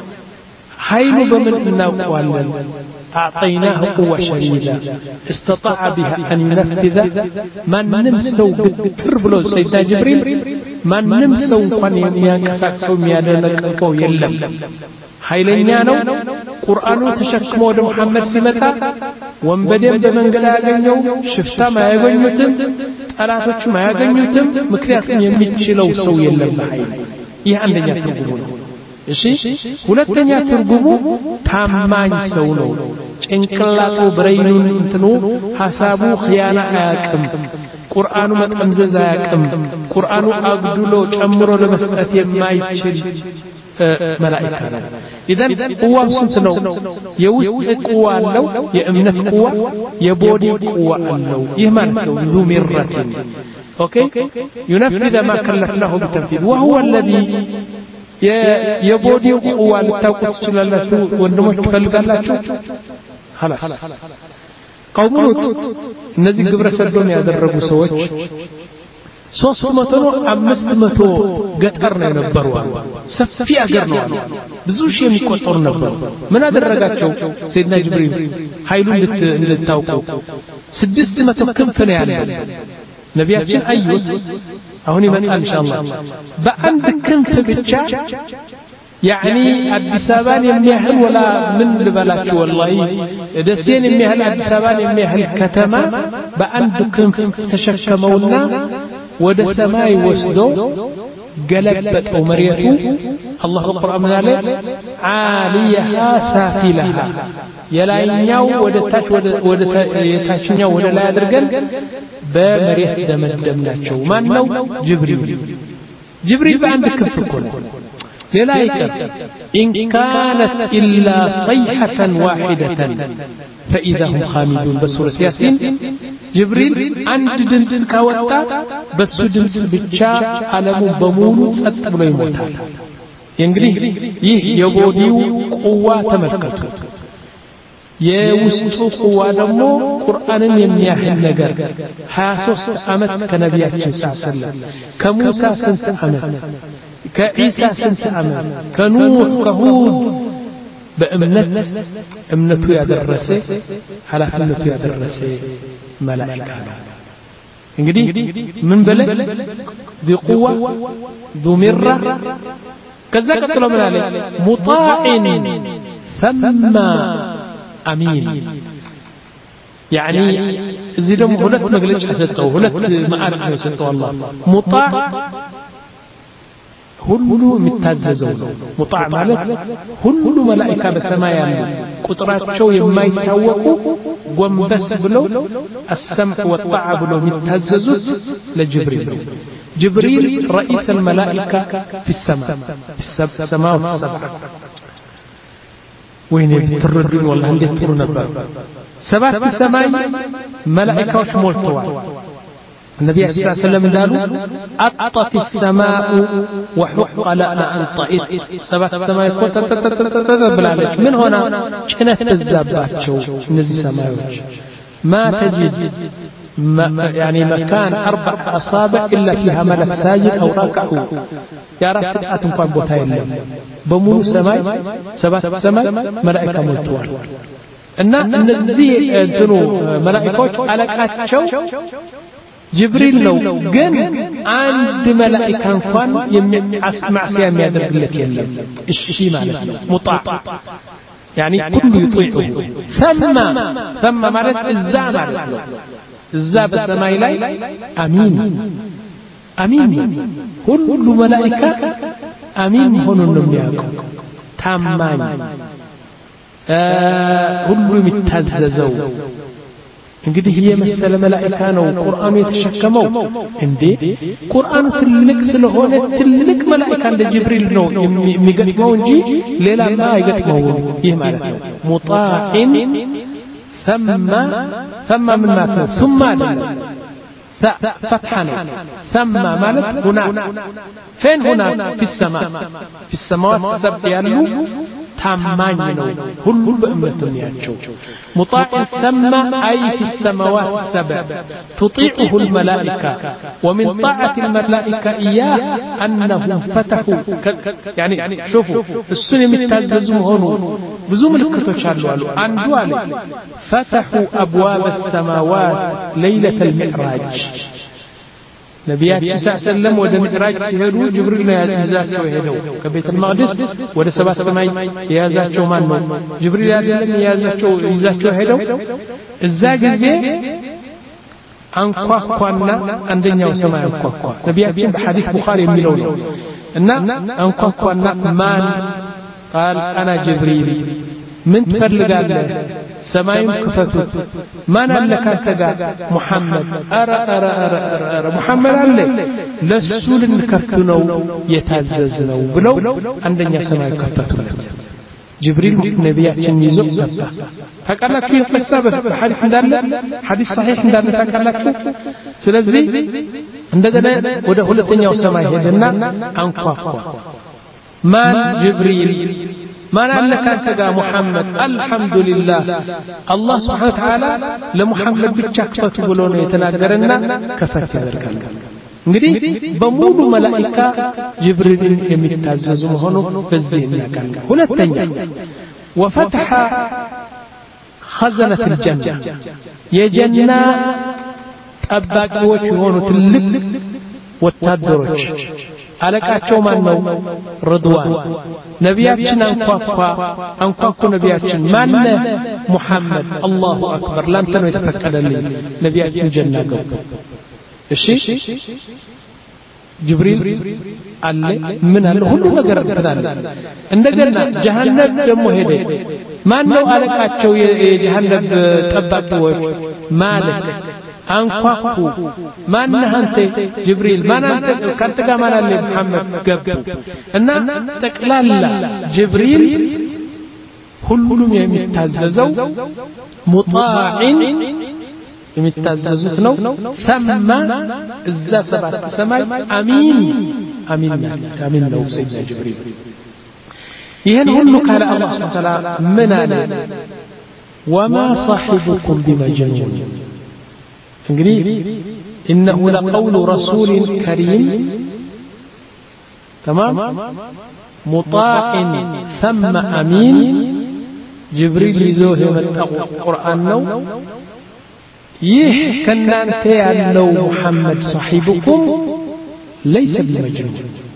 حيل بمن النوال أعطيناه قوة شديدة استطاع بها أن ينفذ من نمسو قربلو سيدنا جبريل من نمسو قن ينكساك سوميادنك أو يلم حيل النعمة قرآن تشكمو محمد سمتا ወንበዴም በመንገድ ያገኘው ሽፍታ ማያገኙትም ጠላቶች ማያገኙትም ምክንያቱም የሚችለው ሰው የለም በኃይል ይህ አንደኛ ትርጉሙ ነው እሺ ሁለተኛ ትርጉሙ ታማኝ ሰው ነው ጭንቅላቱ ብሬኑን እንትኑ ሐሳቡ ኺያና አያቅም ቁርአኑ መጠምዘዝ አያቅም ቁርአኑ አግዱሎ ጨምሮ ለመስጠት የማይችል ملائكة إذن قوة سنتنو يوسط قوة اللو يأمنت قوة يبودي قوة اللو يهمان ذو مرة أوكي ينفذ ما كلفناه بالتنفيذ وهو الذي يبودي قوة للتوقف سلالته والنمو تفلق الله خلاص قوم لوط النزي قبر سدون يدربوا سوش ሶስት መቶ አምስት መቶ ገጠር ነው የነበረው ሰፊ አገር ነው ብዙ ሺህ የሚቆጠሩ ነበሩ ምን አደረጋቸው ሰይድና ጅብሪል ኃይሉን እንድታውቁ ስድስት መቶ ክንፍ ነው ያለው ነቢያችን አዩት አሁን ይመጣል ኢንሻአላህ በአንድ ክንፍ ብቻ يعني አዲስ አበባን የሚያህል ወላ ምን ልበላችሁ والله ደሴን የሚያህል አዲስ አበባን የሚያህል ከተማ በአንድ ክንፍ ተሸከመውና ወደ ሰማይ ወስዶ ገለበጠው መሬቱ አላህ በቁርአን ላይ ዓሊያሃ ሳፊላሃ የላይኛው ወደ ታች ወደ ታችኛው ወደ ላይ አድርገን በመሬት ደመደምናቸው ማን ነው ጅብሪል ጅብሪል በአንድ ክንፍ እኮ ነው ሌላ ይቀር إن كانت إلا صيحة واحدة فإذا هم خامدون بسورة ياسين جبريل عند دمس كاوتا بس دمس بتشا علمو بمولو ستبلو يموتال ينجري يه يبوديو قوة تملكتو የውስጡ ቁዋ ደግሞ ቁርአንን የሚያህል ነገር ሀያ ሦስት ዓመት ከነቢያችን ሰለላሁ ከሙሳ ስንት ዓመት ከኢሳ ስንት ዓመት ከኑህ ከሁድ በእምነት እምነቱ ያደረሰ ሐላፊነቱ ያደረሰ መላእክት እንግዲህ ምን በለ ذي قوة ذو مرة ከዛ ቀጥሎ ምን አለ مطاع ثم أمين يعني እዚህ ደግሞ ሁለት መግለጫ ሰጠው ሁለት ማዕረግ ነው ሰጠው አላህ ሙጣዕ ሁሉ የሚታዘዘው ነው ሙጣዕ ማለት ሁሉ መላእክት በሰማይ ያሉ ቁጥራቸው የማይታወቁ ጎንበስ ብለው السمع والطاعة ብለው የሚታዘዙት ለጅብሪል ነው جبريل رئيس الملائكة في السماء في السماء السبعة وين بتردون والله عندي ترون نبر سبعة السماء ملائكة وشمولتوا النبي صلى الله عليه وسلم قالوا أطت السماء وحق لنا أن طئت سبعة السماء بلالك من هنا كانت الزابات شو نزي سماوش ما تجد ما يعني مكان أربع أصابع إلا فيها ملك ساجد أو راكع يا رب تتعات مقام بوتا يلم بمولو سماء سبات سماء ملائكة ملتوار إن النزي انتنو ملائكوش على كاتشو جبريل لو جن عند ملائكة انفان مع سيام يدرك لك يلم الشي معنى مطاع يعني كل يطيعه ثم ثم معنى الزا معنى الزا بالسماء لاي أمين أمين كل ملائكة أمين هنو النمياكو تامان كل متززو እንግዲህ ይሄ መሰለ መላእክት ነው ቁርአኑ የተሸከመው እንዴ ቁርአኑ ትልቅ ስለሆነ ትልቅ መላእክት እንደ ጅብሪል ነው የሚገጥመው እንጂ ሌላማ አይገጥመው ይሄ ማለት ነው ሙጣኢን ثم ثم من ماتنا ثم فتحنا ثم مالت هناك فين هناك في السماء في السماوات السبع يالو ታማኝ ነው ሁሉ በእምነቱም ያቸው مطاع ثم أي في السماوات السبع تطيعه الملائكة ومن طاعة الملائكة إياه أنهم فتحوا يعني شوفوا السنة متعززوا هنا بزو ملكتوش قالوا عنده عليه فتحوا أبواب السماوات ليلة المعراج نبيات صلى الله عليه وسلم ወደ ሚዕራጅ ሲሄዱ ጅብሪል ነው ያዛቸው ሄደው ከቤተ መቅደስ ወደ ሰባት ሰማይ ያዛቸው ማን ነው ጅብሪል አይደለም ያዛቸው ይዛቸው ሄደው እዛ ጊዜ አንኳኳና አንደኛው ሰማይ አንኳኳ ነቢያችን በሐዲስ ቡኻሪ የሚለው ነው እና አንኳኳና ማን قال انا جبريل من تفلጋለህ سمايم كفتوت ما نالك أنت قال محمد أرى أرى أرى أرى محمد علي لسول نكفتنو يتعززنو بلو عندنا سمايم كفتوت جبريل نبيات يزق زبا فقال لك فيه قصة حديث عندنا حديث صحيح عندنا فقال لك سلزي عندنا وده هو الدنيا وسماي هدنا أنقاقوا من جبريل ما نالك أنت قا محمد الحمد لله الله سبحانه وتعالى لمحمد بتشكفت بلون يتناقرنا كفت ذلك እንግዲህ በሙሉ መላእክት ጅብሪልን የሚታዘዙ ሆኖ በዚህ እናቀል ሁለተኛ وفتح خزنة الجنة የጀና ጠባቂዎች ሆኑ ትልቅ ወታደሮች አለቃቸው ማን ነው ረድዋን ነቢያችን አንኳኳ አንኳኩ ነቢያችን ማን ሙሐመድ አላሁ አክበር ላንተ ነው የተፈቀደልኝ ነቢያችን ጀና ገቡ እሺ ጅብሪል አለ ምን አለ ሁሉ ነገር ተዳለ እንደገና ጀሃነም ደግሞ ሄደ ማን ነው አለቃቸው የጀሃነም ጠባቂዎች ማለክ አንኳኩ ማን አንተ ጅብሪል ማን አንተ ካንተ ጋር ማን አለ መሐመድ ገቡ እና ተቅላላ ጅብሪል ሁሉም የሚታዘዘው ሙጣዒን የሚታዘዙት ነው ثم እዛ ሰባት ሰማይ አሚን አሚን አሚን ነው ሰይድ ጅብሪል ይሄን ሁሉ ካለ አላህ Subhanahu Wa Ta'ala ምን አለ وما صاحبكم بمجنون እንግዲህ إنه لقول رسول كريم تمام مطاع ثم أمين جبريل يزوه يمتق القرآن نو ይህ ከናንተ ያለው ሙሐመድ صاحبكم ليس بمجنون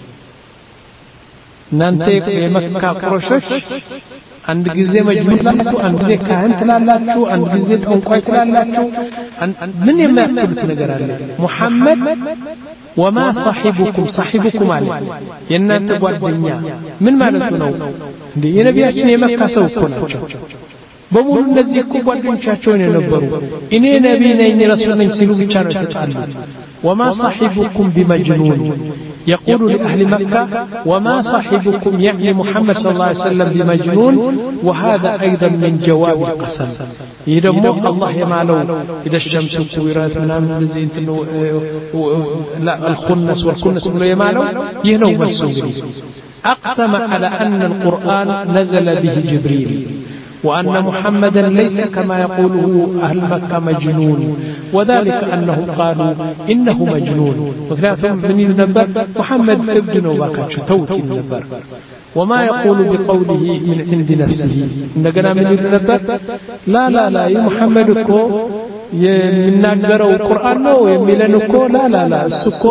እናንተ የመካ ቁረሾች አንድ ጊዜ መጅኑን ላላችሁ አንድ ጊዜ ካህን ትላላችሁ አንድ ጊዜ ጠንቋይ ትላላችሁ ምን የሚያክሉት ነገር አለ ሙሐመድ وما صاحبكم صاحبكم አለ የናንተ ጓደኛ ምን ማለት ነው እንዴ የነቢያችን የመካ ሰው እኮ ናቸው በሙሉ እነዚህ እኮ ጓደኞቻቸው የነበሩ እኔ ነብይ ነኝ ረሱል ነኝ ሲሉ ብቻ ነው ተጣሉት وما صاحبكم بمجنون يقول لأهل مكة وما صاحبكم يعني محمد صلى الله عليه وسلم بمجنون وهذا أيضا من جواب القسم يدمو الله يمالو إذا الشمس كورت منام بزين لا الخنس والكنس من يمالو يهنو بالسوغري أقسم على أن القرآن نزل به جبريل وأن محمدا ليس كما يقوله أهل مكة مجنون وذلك أنه قالوا إنه مجنون وكذلك من ينبر محمد ابن وباكاتش توتي النبر وما يقول بقوله من عند نفسه إننا من ينبر لا لا لا يا محمد كو يمناقروا القرآن نو يميلنكو لا لا لا السكو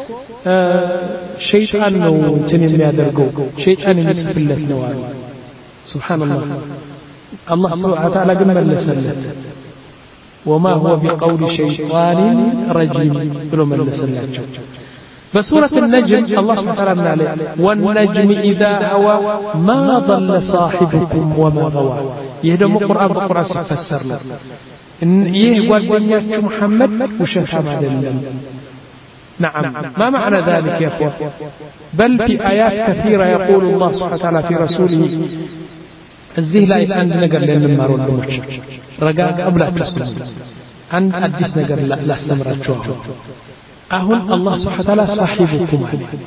شيطان نو تنين يادرقو شيطان يسفلت نوار سبحان الله الله سبحانه وتعالى قال لسلت وما هو بقول شيطان رجيم بلو من لسلت بسورة النجم الله سبحانه وتعالى من عليه والنجم إذا هوى ما ضل صاحبكم وما غوى يهدم القرآن بقرآن سفسر له يهوى الدنيا محمد وشهام على نعم ما معنى ذلك يا أخوة بل في آيات كثيرة يقول الله سبحانه وتعالى في رسوله እዚህ ላይ አንድ ነገር ለንማር ወንድሞች ረጋ ብላችሁ ስሙ አንድ አዲስ ነገር ላስተምራችሁ አሁን አላህ Subhanahu Wa Ta'ala صاحبكم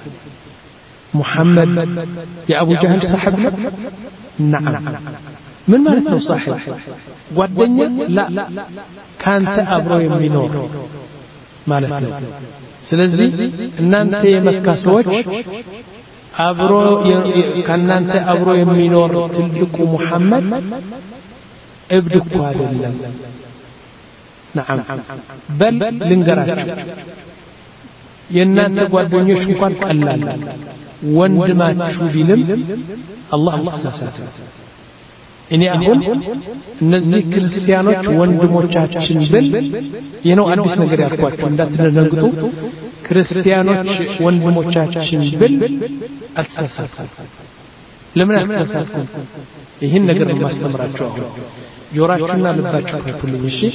محمد يا ابو جهل صاحب لك نعم ምን ማለት ነው صاحب ጓደኛ لا ካንተ አብሮ የሚኖር ማለት ነው ስለዚህ እናንተ የመካ ሰዎች አብሮ ከናንተ አብሮ የሚኖር ትልቁ ሙሐመድ እብድ እኮ አይደለም نعم بل ልንገራችሁ የናንተ ጓደኞች እንኳን ቀላል ወንድማችሁ ቢልም አላህ ተሳሳተ እኔ አሁን እነዚህ ክርስቲያኖች ወንድሞቻችን ብል የነው አዲስ ነገር ያልኳችሁ እንዳትደነግጡ ክርስቲያኖች ወንድሞቻችን ብል አልተሳሳትኩም ለምን አልተሳሳትኩም ይሄን ነገር ማስተምራችሁ አሁን ጆራችሁና ልባችሁ ከፍቱልኝ እሺ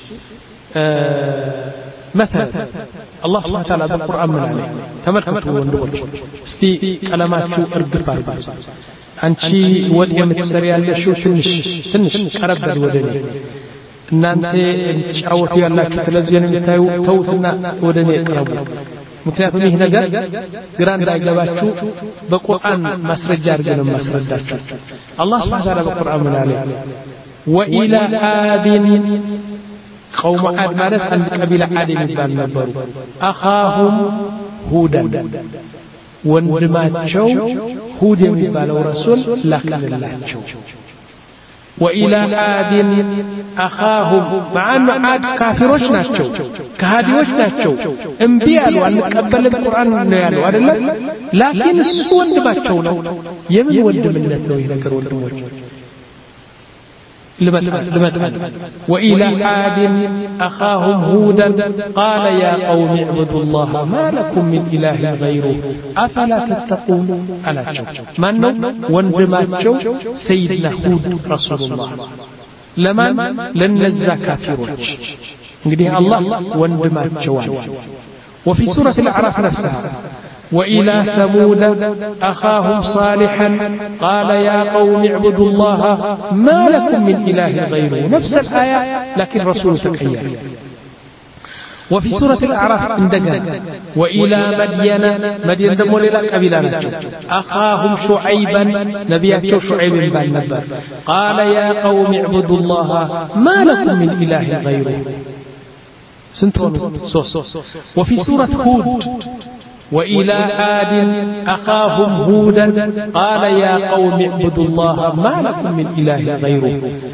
مثلا الله سبحانه وتعالى بالقرآن من عليه تملكتوا وندوش استي كلماتشو اردف አርጉት አንቺ ወጥ የምትሰሪ ያለሽው ትንሽ ትንሽ ቀረብ ወደኔ እናንተ ጫወቱ ያላችሁ ቴሌቪዥን የምታዩ ተውትና ወደኔ ቀረቡ ምክንያቱም ይህ ነገር ግራ እንዳይገባችሁ በቁርአን ማስረጃ አድርገን ማስረዳችሁ አላህ Subhanahu Wa Ta'ala በቁርአን ምን አለ ወኢላ አድን قوم عاد ማለት አንድ ቀቢላ አድ የሚባል ነበሩ አኻሁም ሁዳን ወንድማቸው ሁድ የሚባለው ረሱል ላከላቸው وإلى عاد أخاهم مع أن عاد كافروش ناتشو كهاديوش ناتشو انبياء وأن نقبل القرآن نيالو أدلا لكن السوء وندباتشو نو يمن وند منتو يذكر وندبوش لمتعد وإلى عاد أخاهم هودا قال يا قوم اعبدوا الله ما لكم من إله غيره أفلا تتقون ألا تشو من وندماتشو سيدنا هود رسول الله لمن لن نزا كافروش እንግዲህ አላህ ወንድማቸዋል وفي سورة الأعراف نفسها وإلى ثمود أخاهم صالحا قال يا قوم اعبدوا الله ما لكم من إله غيره نفس الآية لكن رسول تكيّر وفي سورة الأعراف عندنا وإلى مدين مدين دمو للا قبيلة أخاهم شعيبا نبياتو شعيب بن نبر قال يا قوم اعبدوا الله ما لكم من إله غيره سنتون صوص وفي سورة هود وإلى عاد أخاهم هودا قال يا قوم اعبدوا الله ما لكم من إله غيره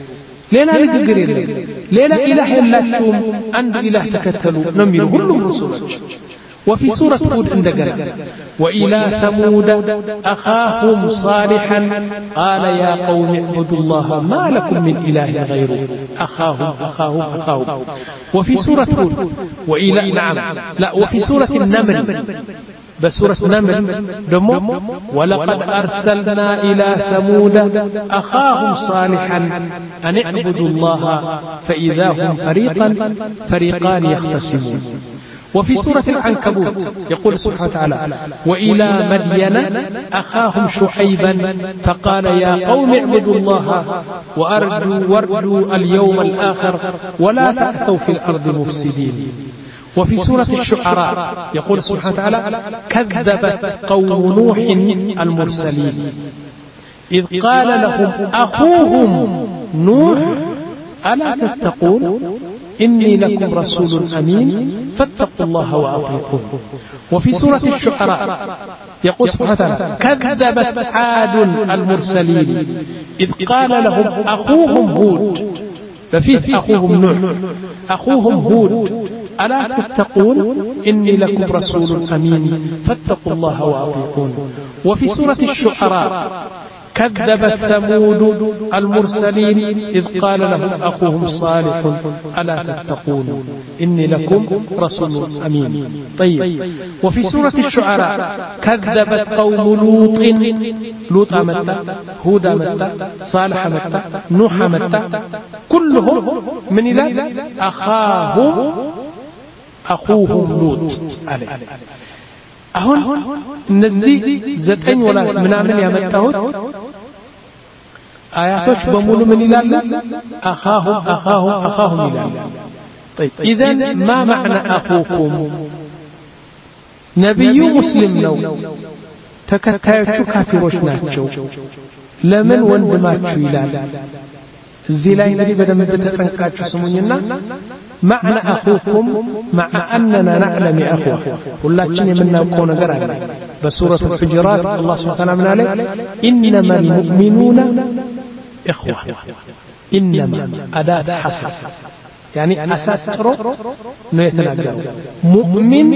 ሌላ ንግግር የለም ሌላ ኢላህ የላችሁም አንድ ኢላህ ተከተሉ ነው የሚሉ ሁሉም ረሱሎች وفي سورة هود عندنا وإلى ثمود أخاهم صالحا قال يا قوم اعبدوا الله ما لكم من إله غيره أخاهم أخاهم أخاهم وفي سورة هود وإلى نعم لا وفي سورة النمل بسورة النمل دمو ولقد أرسلنا إلى ثمود أخاهم صالحا أن اعبدوا الله فإذا هم فريقا فريقان يختصمون وفي سورة العنكبوت يقول سبحانه وتعالى وإلى مدين أخاهم شعيبا فقال يا قوم اعبدوا الله وأرجوا وارجوا اليوم الآخر ولا تأتوا في الأرض مفسدين وفي سورة الشعراء يقول سبحانه وتعالى كذبت قوم نوح المرسلين إذ قال لهم أخوهم نوح ألا تتقون إني لكم رسول أمين فاتقوا الله وأطيعون وفي سورة الشعراء يقول سبحانه وتعالى كذبت عاد المرسلين إذ قال لهم أخوهم هود ففيه أخوهم نوح أخوهم هود ألا تتقون إني لكم رسول أمين فاتقوا الله وأطيعون وفي سورة الشعراء كذبت ثمود المرسلين إذ قال لهم أخوهم صالح ألا تتقون إني لكم رسول أمين طيب وفي سورة الشعراء كذبت قوم لوط لوط متى هود متى صالح متى نوح متى كلهم من إلى أخاهم أخوهم لوط عليه أهون نزي زتين ولا منامن يا متهود آياتش بمولو من إلال أخاهم أخاهم أخاهم إلال طيب إذن ما معنى أخوكم نبي مسلم لو تكتايتشو كافروش ناتشو لمن وندماتشو إلال الزلاي نري بدم بتتنكاتشو سمونينا معنى أخوكم مع أننا نعلم أخوه ولكن منا نكون قرأنا بسورة الحجرات الله سبحانه وتعالى من عليه إنما المؤمنون إخوة إنما أداة حصر يعني أساس ترو نيتناقر مؤمن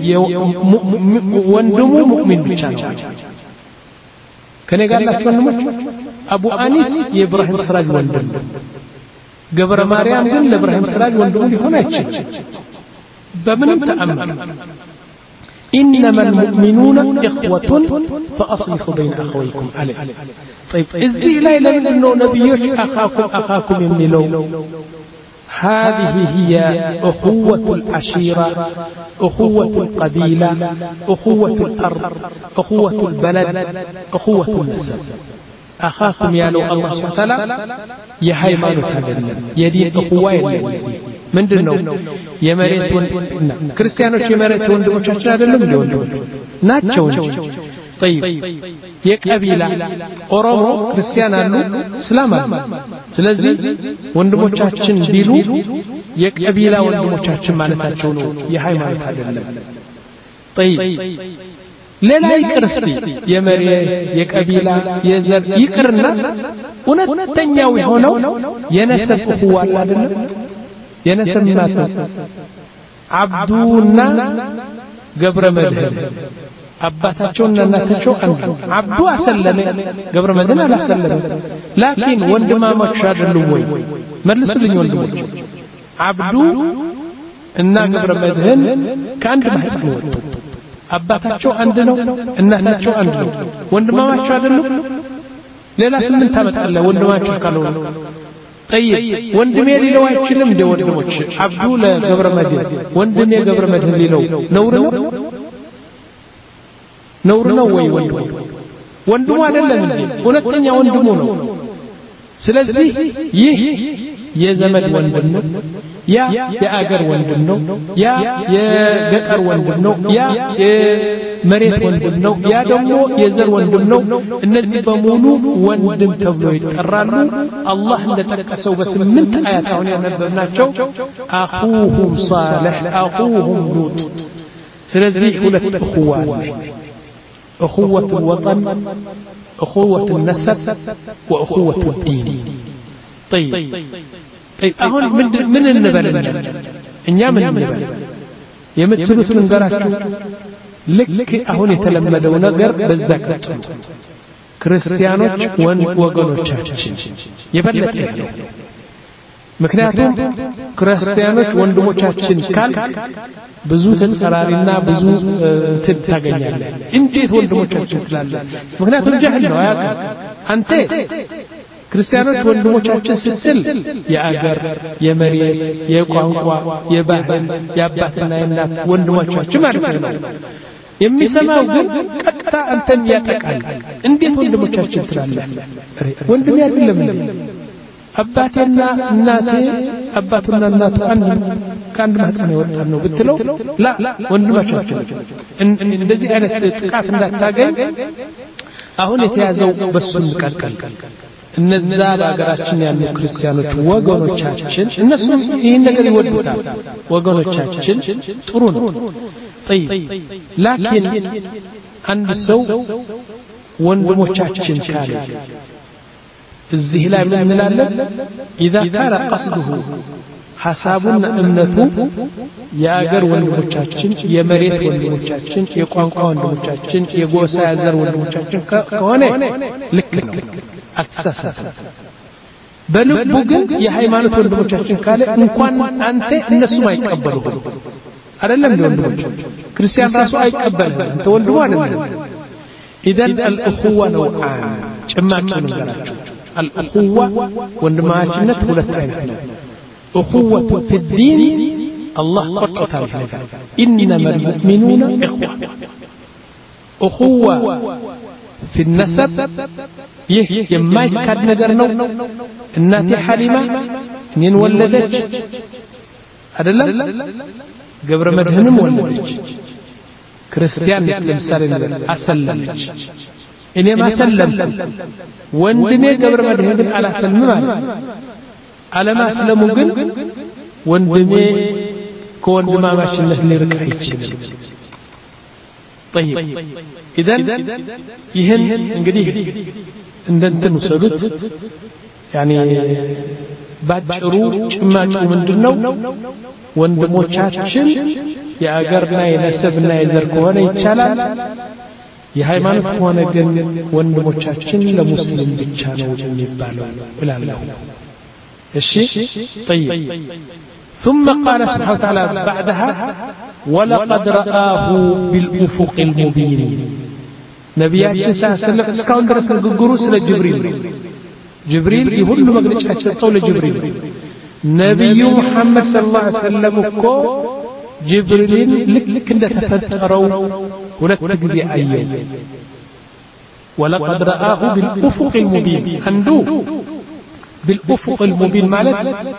وندمو مؤمن بشان كان يقال لك أبو أنيس يبراهيم سراج وندم قبر مريم قال لإبراهيم سراج وندمو هنا يتشج بمن تأمل إنما المؤمنون إخوة فأصلحوا بين أخويكم عليه طيب إزاي لا إله إلا أنه نبيك أخاكم أخاكم يميلو هذه هي أخوة العشيرة أخوة القبيلة أخوة الأرض أخوة البلد أخوة النسب أخاكم يا لو الله سبحانه وتعالى يا هيمانو تابلنا يدين أخوة الذي من دنو يا مريت كريستيانو يا مريت وندموچاچن አይደለም እንደወንዶች ናቸው እንጂ طيب የቀቢላ ኦሮሞ ክርስቲያን አሉ እስላም አሉ ስለዚህ ወንድሞቻችን ቢሉ የቀቢላ ወንድሞቻችን ማለታቸው ነው የሃይማኖት አይደለም طيب ሌላ ይቅርስቲ የመሪ የቀቢላ የዘር ይቅርና እውነተኛው የሆነው የነሰብ እኹዋ አይደለም የነሰብ እናት አብዱና ገብረ መድህን አባታቸውና እናታቸው አንዱ አብዱ አሰለመ ገብረ መድህን አላሰለመ ላኪን ወንድማማች አይደሉም ወይ መልሱልኝ ወንድሞች አብዱ እና ገብረ መድህን ከአንድ ማህፀን ወጡ አባታቸው አንድ ነው እናታቸው አንድ ነው ወንድማማች አይደሉም ሌላ ስምንት ዓመት አለ ወንድማቸው ካልሆነ طيب ወንድሜ ሊለው አይችልም እንደ ወንድሞች አብዱ ለገብረ መድህን ወንድሜ ገብረ መድህን ሊለው ነውር ነው ነውር ነው ወይ ወይ ወንድሙ አይደለም እንዴ ሁለተኛ ወንድሙ ነው ስለዚህ ይህ የዘመድ ወንድም ነው ያ የአገር ወንድም ነው ያ የገጠር ወንድም ነው ያ የመሬት ወንድም ነው ያ ደግሞ የዘር ወንድም ነው እነዚህ በሙሉ ወንድም ተብሎ ይጠራሉ አላህ እንደተጠቀሰው በስምንት አያት አሁን ያነበብናቸው አኹሁም ሷሊህ አኹሁም ሉጥ ስለዚህ ሁለት እኹዋ አለ أخوة الوطن أخوة النسب وأخوة الدين طيب طيب አሁን ምን ምን እንበልና እኛ ምን እንበል የምትሉት ልንገራችሁ ልክ አሁን የተለመደው ነገር በዛ ቀጥሉ ክርስቲያኖች ወገኖቻችን የበለጠ ነው ምክንያቱም ክርስቲያኖች ወንድሞቻችን ካል ብዙ ተንሰራሪና ብዙ እንትን ታገኛለህ እንዴት ወንድሞቻችን ትላለህ ምክንያቱም ጀህል ነው ያውቃ አንተ ክርስቲያኖች ወንድሞቻችን ስትል የአገር የመሬት የቋንቋ የባህል የአባትና የእናት ወንድሞቻችን ማለት ነው የሚሰማው ግን ቀጥታ አንተን ያጠቃል እንዴት ወንድሞቻችን ትላለህ ወንድም አይደለም አባቴና እናቴ አባቱና እናቱ አንድ ካንድ ማህፀን የወጣ ነው ብትለው ላ ወንድማቻችን እንደዚህ አይነት ጥቃት እንዳታገኝ አሁን የተያዘው በሱ እንቀልቀል እነዛ በአገራችን ያሉ ክርስቲያኖች ወገኖቻችን እነሱ ይሄን ነገር ይወዱታል ወገኖቻችን ጥሩ ነው طيب لكن አንድ ሰው ወንድሞቻችን ካለ እዚህ ላይ ምን እንላለን اذا كان قصده ሐሳቡና እምነቱ የአገር ወንድሞቻችን የመሬት ወንድሞቻችን የቋንቋ ወንድሞቻችን የጎሳ ያዘር ወንድሞቻችን ከሆነ ልክ ነው አትሳሳት በልቡ ግን የሃይማኖት ወንድሞቻችን ካለ እንኳን አንተ እነሱ አይቀበሉ አይደለም ወንድሞች ክርስቲያን ራሱ አይቀበልም አንተ ወንድሙ አይደለም اذا الاخوه نوعان ጭማቂ ነገራቸው الاخوه ወንድማችነት ሁለት አይነት ነው اخوه في الدين الله قطع هذا انما المؤمنون اخوه اخوه في النسب ይህ የማይካድ ነገር ነው እናቴ ሐሊማ እኔን ወለደች አይደለም ገብረ መድህንም ወለደች ክርስቲያን ለምሳሌ ነገር አሰለመች እኔ ማሰለም ወንድሜ ገብረ መድህን ግን አላሰልም ማለት አለማስለሙ ግን ወንድሜ ከወንድማማችነት ሊርቅ አይችልም طيب اذا ይሄን እንግዲህ እንደንተን ወሰዱት ያኒ ባጭሩ ጭማቂው ምንድነው ወንድሞቻችን የአገርና የነሰብና የዘር ከሆነ ይቻላል የሃይማኖት ከሆነ ግን ወንድሞቻችን ለሙስሊም ብቻ ነው የሚባለው ብላለሁ እሺ طيب ثم قال سبحانه وتعالى بعدها ولقد رآه بالأفق المبين نبياتنا صلى الله عليه وسلم اسكاون درس ንግግሩ ስለ ጅብሪል ጅብሪል ይሁሉ መግለጫቸው ተው ለጅብሪል ነብዩ መሐመድ ሰለላሁ ዐለይሂ ወሰለም እኮ ጅብሪልን ልክ እንደተፈጠረው ሁለት ጊዜ አየው ولقد رآه بالأفق المبين عنده بالأفق المبين ማለት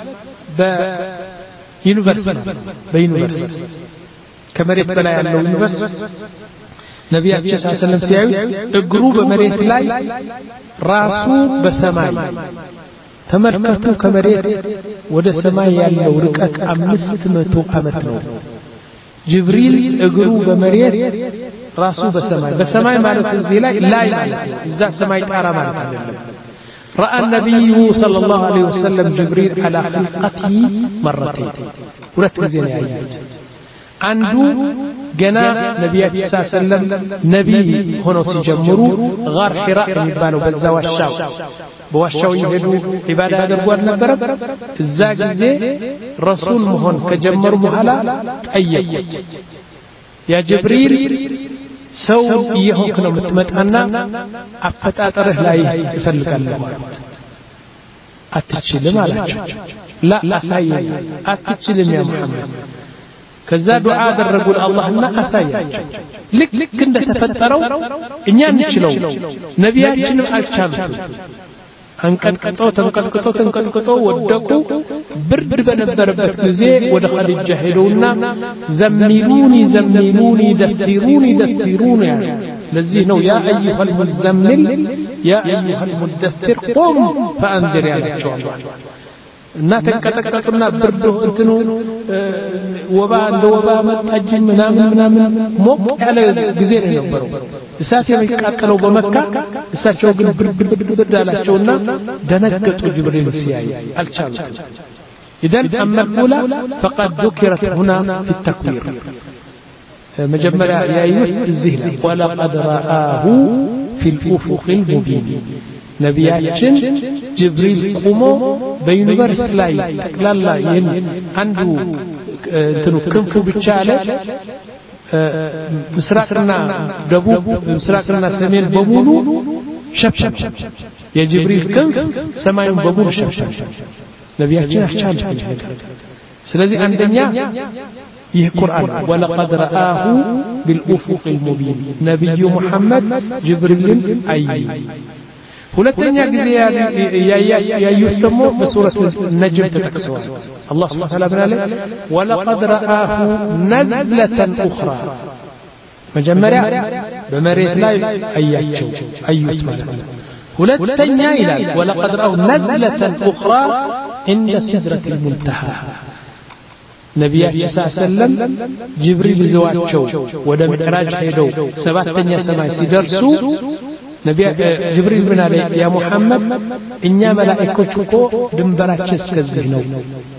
በዩኒቨርስ በዩኒቨርስ ከመሬት በላይ ያለው ዩኒቨርስ ነብያችን ሰለላሁ ዐለይሂ ወሰለም ሲያዩ እግሩ በመሬት ላይ ራሱ በሰማይ ተመልከቱ ከመሬት ወደ ሰማይ ያለው ርቀት አምስት መቶ ዓመት ነው ጅብሪል እግሩ በመሬት ራሱ በሰማይ በሰማይ ማለት እዚህ ላይ ላይ ማለት እዛ ሰማይ ጣራ ማለት አይደለም رأى النبي صلى الله عليه وسلم جبريل على خلقته مرتين ሁለት ጊዜ ነው ያዩት አንዱ ገና ነብያችን ሰለላሁ ዐለይሂ ወሰለም ነብይ ሆነው ሲጀምሩ ጋር ሒራ የሚባለው በዛ ዋሻው በዋሻው ይሄዱ ኢባዳ ያደርጉ ነበር እዛ ጊዜ ረሱል መሆን ከጀመሩ በኋላ ጠየቁት ያ ጅብሪል ሰው ይሆንክ ነው የምትመጣና አፈጣጠርህ ላይ ይፈልጋለሁ ማለት አትችልም አላቸው ላ አሳየኝ አትችልም ያ መሐመድ ከዛ ዱዓ አደረጉ ለአላህና አሳያቸው ልክ ልክ እንደተፈጠረው እኛ እንችለው ነብያችንም አልቻሉት አንቀጥቅጠው ተንቀጥቅጠው ተንቀጥቅጠው ወደቁ ብርድ በነበረበት ጊዜ ወደ ኸዲጃ ሄደውና ዘሚሉኒ ዘሚሉኒ ደፍሩኒ ደፍሩኒ ለዚህ ነው ያ አዩሃ المزمل ያ አዩሃ المدثر قم فانذر ያላቸው አላህ እና ተንቀጠቀጡና ብርድ እንትኑ ወባ እንደ ወባ መጣጅ ምናምን ምናምን ሞቅ ያለ ጊዜ ነው የነበረው እሳት የሚቃጠለው በመካ እሳቸው ግን ብርድ አላቸውና ደነገጡ ጅብሪል ሲያይ አልቻሉትም إذن أما الأولى فقد ذكرت هنا في التكوير مجمّرة يا يوسف الزهلة ولقد رآه في الأفق المبين نبياتشن جبريل قومو بينبرس لاي تقلال لا ين عنده انتنو كنفو بتشالة مسراقنا دبوب مسراقنا سمين بمولو شب شب يا جبريل كنف سمايون بمولو شب شب نبياتشن أحشان سلازي عندنا يه قرآن ولقد رآه بالأفق المبين نبي محمد جبريل أي ሁለተኛ ጊዜ ያ ይስተሞ በሱረቱ ነጅም ተጠቅሷል አላህ Subhanahu Wa Ta'ala ወለቀድ ረአሁ ነዝለተን ኡኽራ መጀመሪያ በመሬት ላይ አያቸው አዩት ማለት ነው ሁለተኛ ይላል ወለቀድ ረአሁ ነዝለተን ኡኽራ عند سدرة المنتهى ነቢያችን ሰለም ጅብሪል ይዘዋቸው ወደ ምዕራጅ ሄደው ሰባተኛ ሰማይ ሲደርሱ ነብይ ጅብሪል ምን አለ ያ ሙሐመድ እኛ መላእክቶች እኮ ድንበራችን እስከዚህ ነው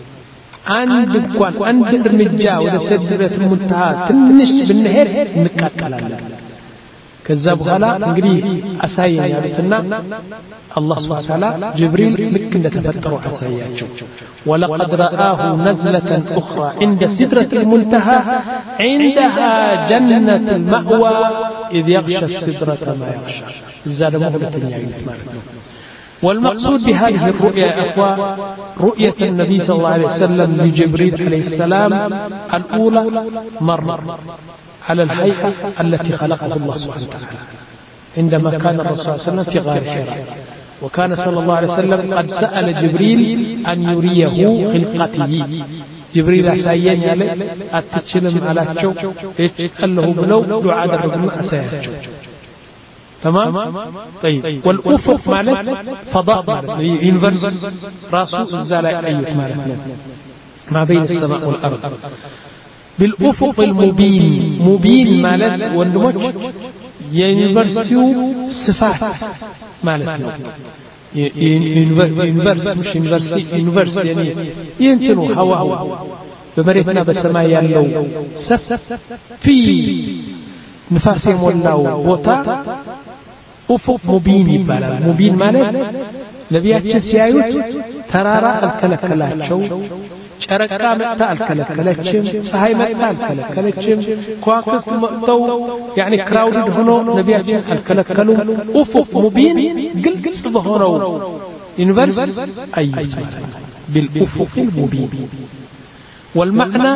አንድ እንኳን አንድ እርምጃ ወደ ሰድረት ሙንተሃ ትንሽ ብንሄድ እንቃጠላለን ከዛ በኋላ እንግዲህ አሳየኝ አሉትና አላህ Subhanahu Wa Ta'ala ጅብሪል ልክ እንደተፈጠሩ አሳያቸው ወለቀድ ረአሁ ነዝለተን ኡኽራ عند سدرة المنتهى عندها جنة المأوى إذ يغشى السدرة ما يغشى زاد مهلتني عينت مالك والمقصود بهذه الرؤيا يا أخوة رؤية النبي صلى الله عليه وسلم لجبريل عليه السلام الأولى مرة على الهيئة التي خلقه الله سبحانه وتعالى عندما كان الرسول صلى الله عليه وسلم في غار حراء وكان صلى الله عليه وسلم قد سأل جبريل أن يريه خلقته جبريل أسايين عليه أتتشلم على الشو قال له بلو دعاء الرجل أسايته تمام طيب والأفق مالك فضاء مالك ينفرس راسه الزالة أيوت مالك ما بين السماء والأرض بالأفق المبين مبين مالك والنمج ينفرسيو صفات مالك ينفرس مش ينفرسي ينفرس يعني ينتنو هواه بمريتنا بالسماء يالو سف في نفاس يمولاو بوتا أفق مبين يبالا مبين مالك نبياتش سيايوت ترارا الكلكلاتشو ጨረቃ መጣ አልከለከለችም ፀሐይ መጣ አልከለከለችም ኳክብ መጣው يعني ክራውድድ ሆኖ ነቢያችን አልከለከሉም ኡፉቅ ሙቢን ግልጽ በሆነው ዩኒቨርስ አዩት ማለት بالافق المبين والمعنى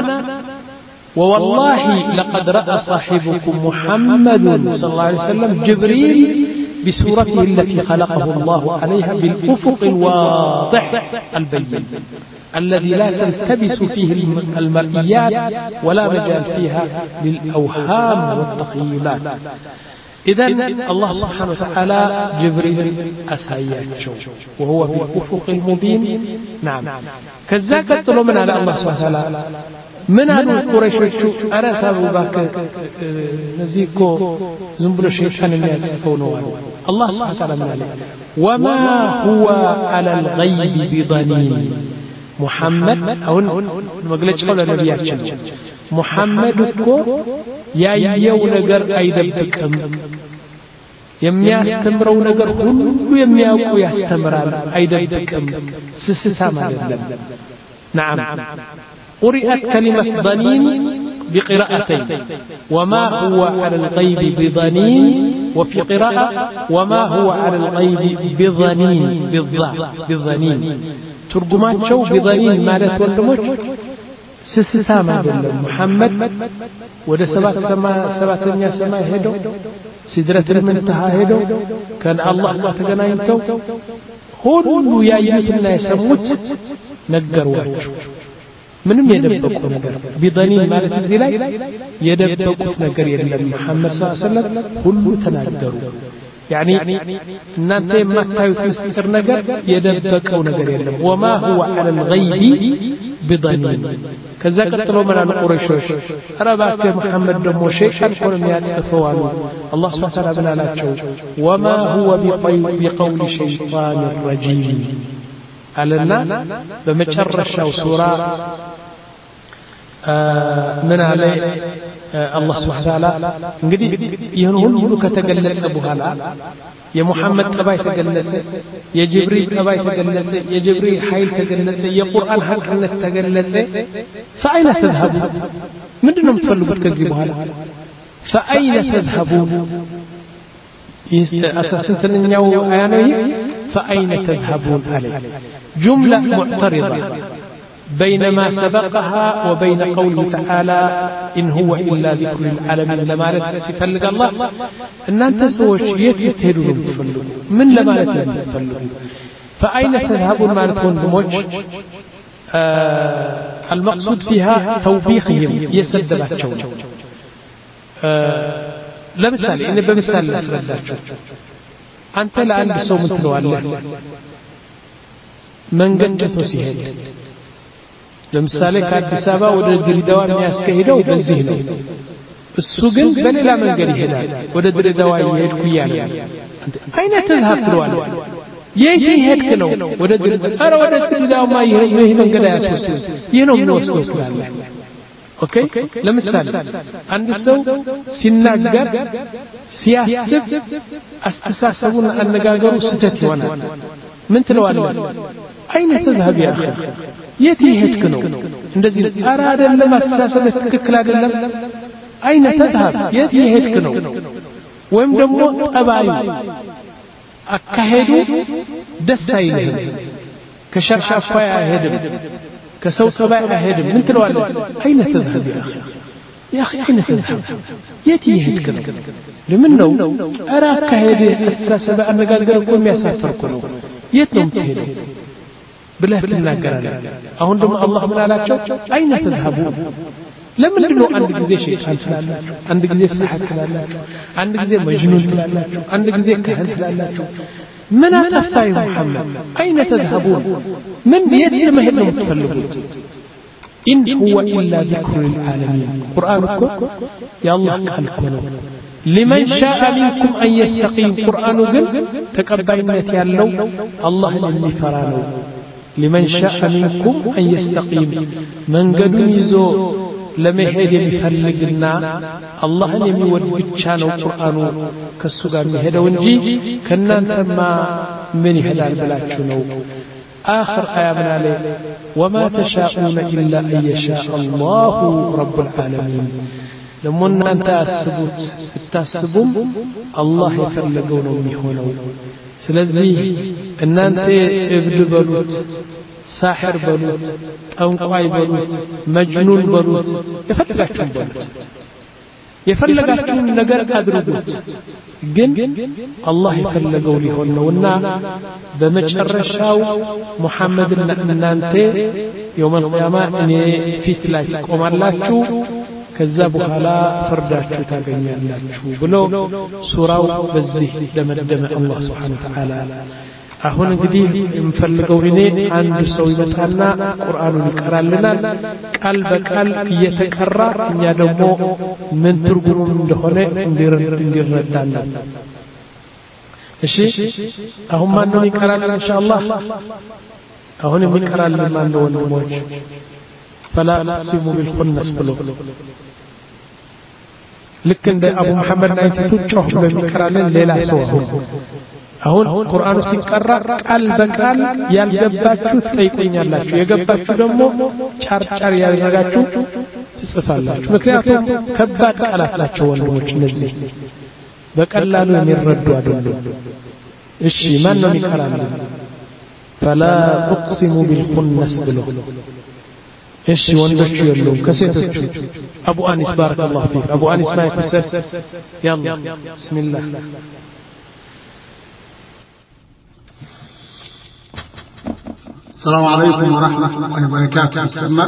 ووالله لقد راى صاحبكم محمد صلى الله عليه وسلم جبريل بصورته التي خلقه الله عليها بالافق الواضح البين الذي لا تلتبس فيه المرئيات ولا مجال فيها للأوهام والتخيلات إذن الله سبحانه وتعالى جبريل أساياته وهو بالأفق المبين نعم كذاك تلو من على الله سبحانه وتعالى من هذا القريش أرى أبو بكر نزيكو زنبل الشيطان الناس فونوان الله سبحانه وتعالى من عليه وما هو على الغيب بضنين محمد أو مقلتش قول نبياتشن محمد كو يا يو نجر أيدبكم يمياستمروا نجر كله يمياو يستمرال أيدبكم سستما لله نعم قرئت كلمة ضنين بقراءتين وما هو على الغيب بضنين وفي قراءة وما هو على الغيب بضنين بالضاء بالضنين ترجماتشو بضنين مالت والدموش سستام አይደለም محمد ወደ ሰባት ሰማይ ሰባተኛ ሰማይ ሄዶ ሲድረተ المنتهى ሄዶ ከን አላህ ጋር ተገናኝተው ሁሉ ያዩትና የሰሙት ነገሯቸው ምንም የደበቁ ነገር ቢضنين ማለት እዚህ ላይ የደበቁት ነገር የለም محمد صلى الله عليه وسلم ሁሉ ተናገሩ يعني እናንተ የማታዩት ምስጢር ነገር የደበቀው ነገር የለም وما هو على الغيب بضنين كذا قتلوا من القريشوش رباك محمد دمو شيئا قلم يتصفوا الله سبحانه وتعالى بلالاتشو وما هو بقول شيطان الرجيم قالنا بمتشرشوا سورة من عليه الله سبحانه وتعالى እንግዲህ ይሄን ሁሉ ከተገለጸ በኋላ የሙሐመድ ተባይ ተገለጸ የጅብሪል ተባይ ተገለጸ የጅብሪል ኃይል ተገለጸ የቁርአን ሐቅነት ተገለጸ فأين تذهبون ምንድነው የምትፈልጉት ከዚህ በኋላ فأين تذهبون አሳስንተኛው አያ ነው ይሄ فأين تذهبون عليه جملة معترضة بين ما سبقها وبين قوله تعالى إن هو إلا ذكر للعالمين لما لتفلق الله أن أنت سوش يتهدون تفلقوا من لما لتفلقوا فأين تذهبون ما لتفلقوا آه المقصود فيها توبيخهم يسدبات شون آه لا مثال إن بمثال لأسردات شون أنت لأن بسو مثلوا الله من قنجته سيهد ለምሳሌ ከአዲስ አበባ ወደ ድሬዳዋ የሚያስከሂደው በዚህ ነው እሱ ግን በሌላ መንገድ ይሄዳል ወደ ድሬዳዋ ይሄድኩ ይያለ አይነ ተዝሃብ ትሏል የት ይሄድክ ነው ወደ ድሬዳዋ አረ ወደ ድሬዳዋ ይሄ መንገድ ያስወስድ ይሄ ነው የሚወስደው ስላለ ኦኬ ለምሳሌ አንድ ሰው ሲናገር ሲያስብ አስተሳሰቡን አነጋገሩ ስተት ይሆናል ምን ትለዋለህ አይነ ተዝሃብ ያ اخي የት ይሄድክ ነው እንደዚህ አራ አይደለም አስተሳሰብ ትክክል አይደለም አይነ ተذهب የት ይሄድክ ነው ወይም ደግሞ ጠባዩ አካሄዱ ደስ አይልም ከሸርሻፋ አይሄድም ከሰው ጠባይ አይሄድም ምን ትለዋለህ አይነ ተذهب يا اخي يا اخي አይነ ተذهب የት ይሄድክ ነው ለምን ነው አራ አካሄድ አስተሳሰብ አነጋገር እኮ የሚያሳፍርኩ ነው የት ነው የምትሄደው ብለህ ትናገራለህ አሁን ደግሞ አላህ ምን አላቸው አይነ ተذهቡ ለምን ነው አንድ ጊዜ ሸይጣን ትላላችሁ አንድ ጊዜ ሰሐት ትላላችሁ አንድ ጊዜ መጅኑን ትላላችሁ አንድ ጊዜ ካህን ትላላችሁ ምን አጠፋይ ሙሐመድ አይነ ተذهبون ምን የት ለመሄድ ነው የምትፈልጉት إن هو إلا ذكر للعالمين قرآن እኮ የአላህ ቃል እኮ ነው لمن شاء منكم أن يستقيم قرآن ግን ተቀባይነት ያለው አላህን የሚፈራ ነው لمن شاء منكم أن يستقيم من قد يزو لما يهد يفلقنا الله يمود بتشانو القرآن كالسوغا مهد ونجي كنا نتما من يهد البلاتشنو آخر آية من عليه وما تشاءون إلا أن يشاء الله رب العالمين لما أنت أسبوت التاسبون الله يفلقون وميهونو ስለዚህ እናንተ እብድ በሉት ሳሕር በሉት ጠንቋይ በሉት መጅኑን በሉት የፈለጋችሁን በሉት የፈለጋችሁን ነገር አድርጉት ግን አላህ የፈለገው ሊሆን ነውና በመጨረሻው ሙሐመድና እናንተ يوم القيامة እኔ ፊት ላይ ትቆማላችሁ ከዛ በኋላ ፍርዳችሁ ታገኛላችሁ ብሎ ሱራው በዚህ ደመደመ አላህ Subhanahu Wa Ta'ala አሁን እንግዲህ የምፈልገው እኔ አንድ ሰው ይመጣና ቁርአኑን ይቀራልናል ቃል በቃል እየተቀራ እኛ ደግሞ ምን ትርጉሙ እንደሆነ እንዲረዳለን እሺ አሁን ማን ነው ይቀራልን ኢንሻአላህ አሁን የሚቀራልን ማን ነው ወንድሞች فلا أقسم بالخنس بلو ልክ እንደ አቡ መሐመድ ናይቲ ተጮህ በሚቀራልን ሌላ ሰው አሁን ቁርአኑ ሲቀራ ቃል በቃል ያልገባችሁ ትጠይቁኛላችሁ የገባችሁ ደግሞ ጫርጫር ያደረጋችሁ ትጽፋላችሁ ምክንያቱም ከባድ ቃላት ናቸው ወንድሞች እነዚህ በቀላሉ የሚረዱ አይደሉም እሺ ማን ነው የሚቀራልን فلا أقسم بالخنس بلو ايش ወንዶች የሉም ከሴቶች አቡ አኒስ ባረከላሁ ፊክ አቡ አኒስ ማይክ ሰፍ يلا بسم الله السلام عليكم ورحمة الله وبركاته السماء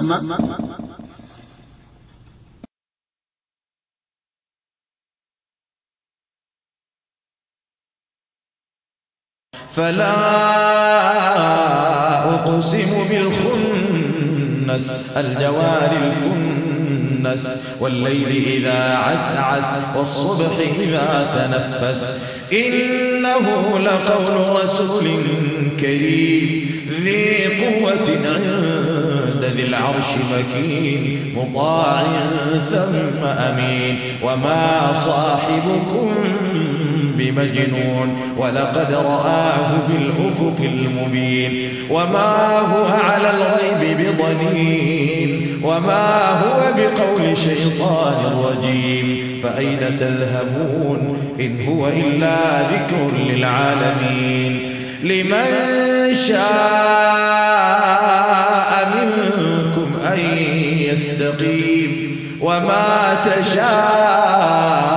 فلا أقسم بالخنس الخنس الجوار الكنس والليل إذا عسعس والصبح إذا تنفس إنه لقول رسول كريم ذي قوة عند ذي العرش مكين مطاع ثم أمين وما صاحبكم بمجنون ولقد رآه بالأفق المبين وما هو على الغيب بضنين وما هو بقول شيطان رجيم فأين تذهبون إن هو إلا ذكر للعالمين لمن شاء منكم أن يستقيم وما تشاءون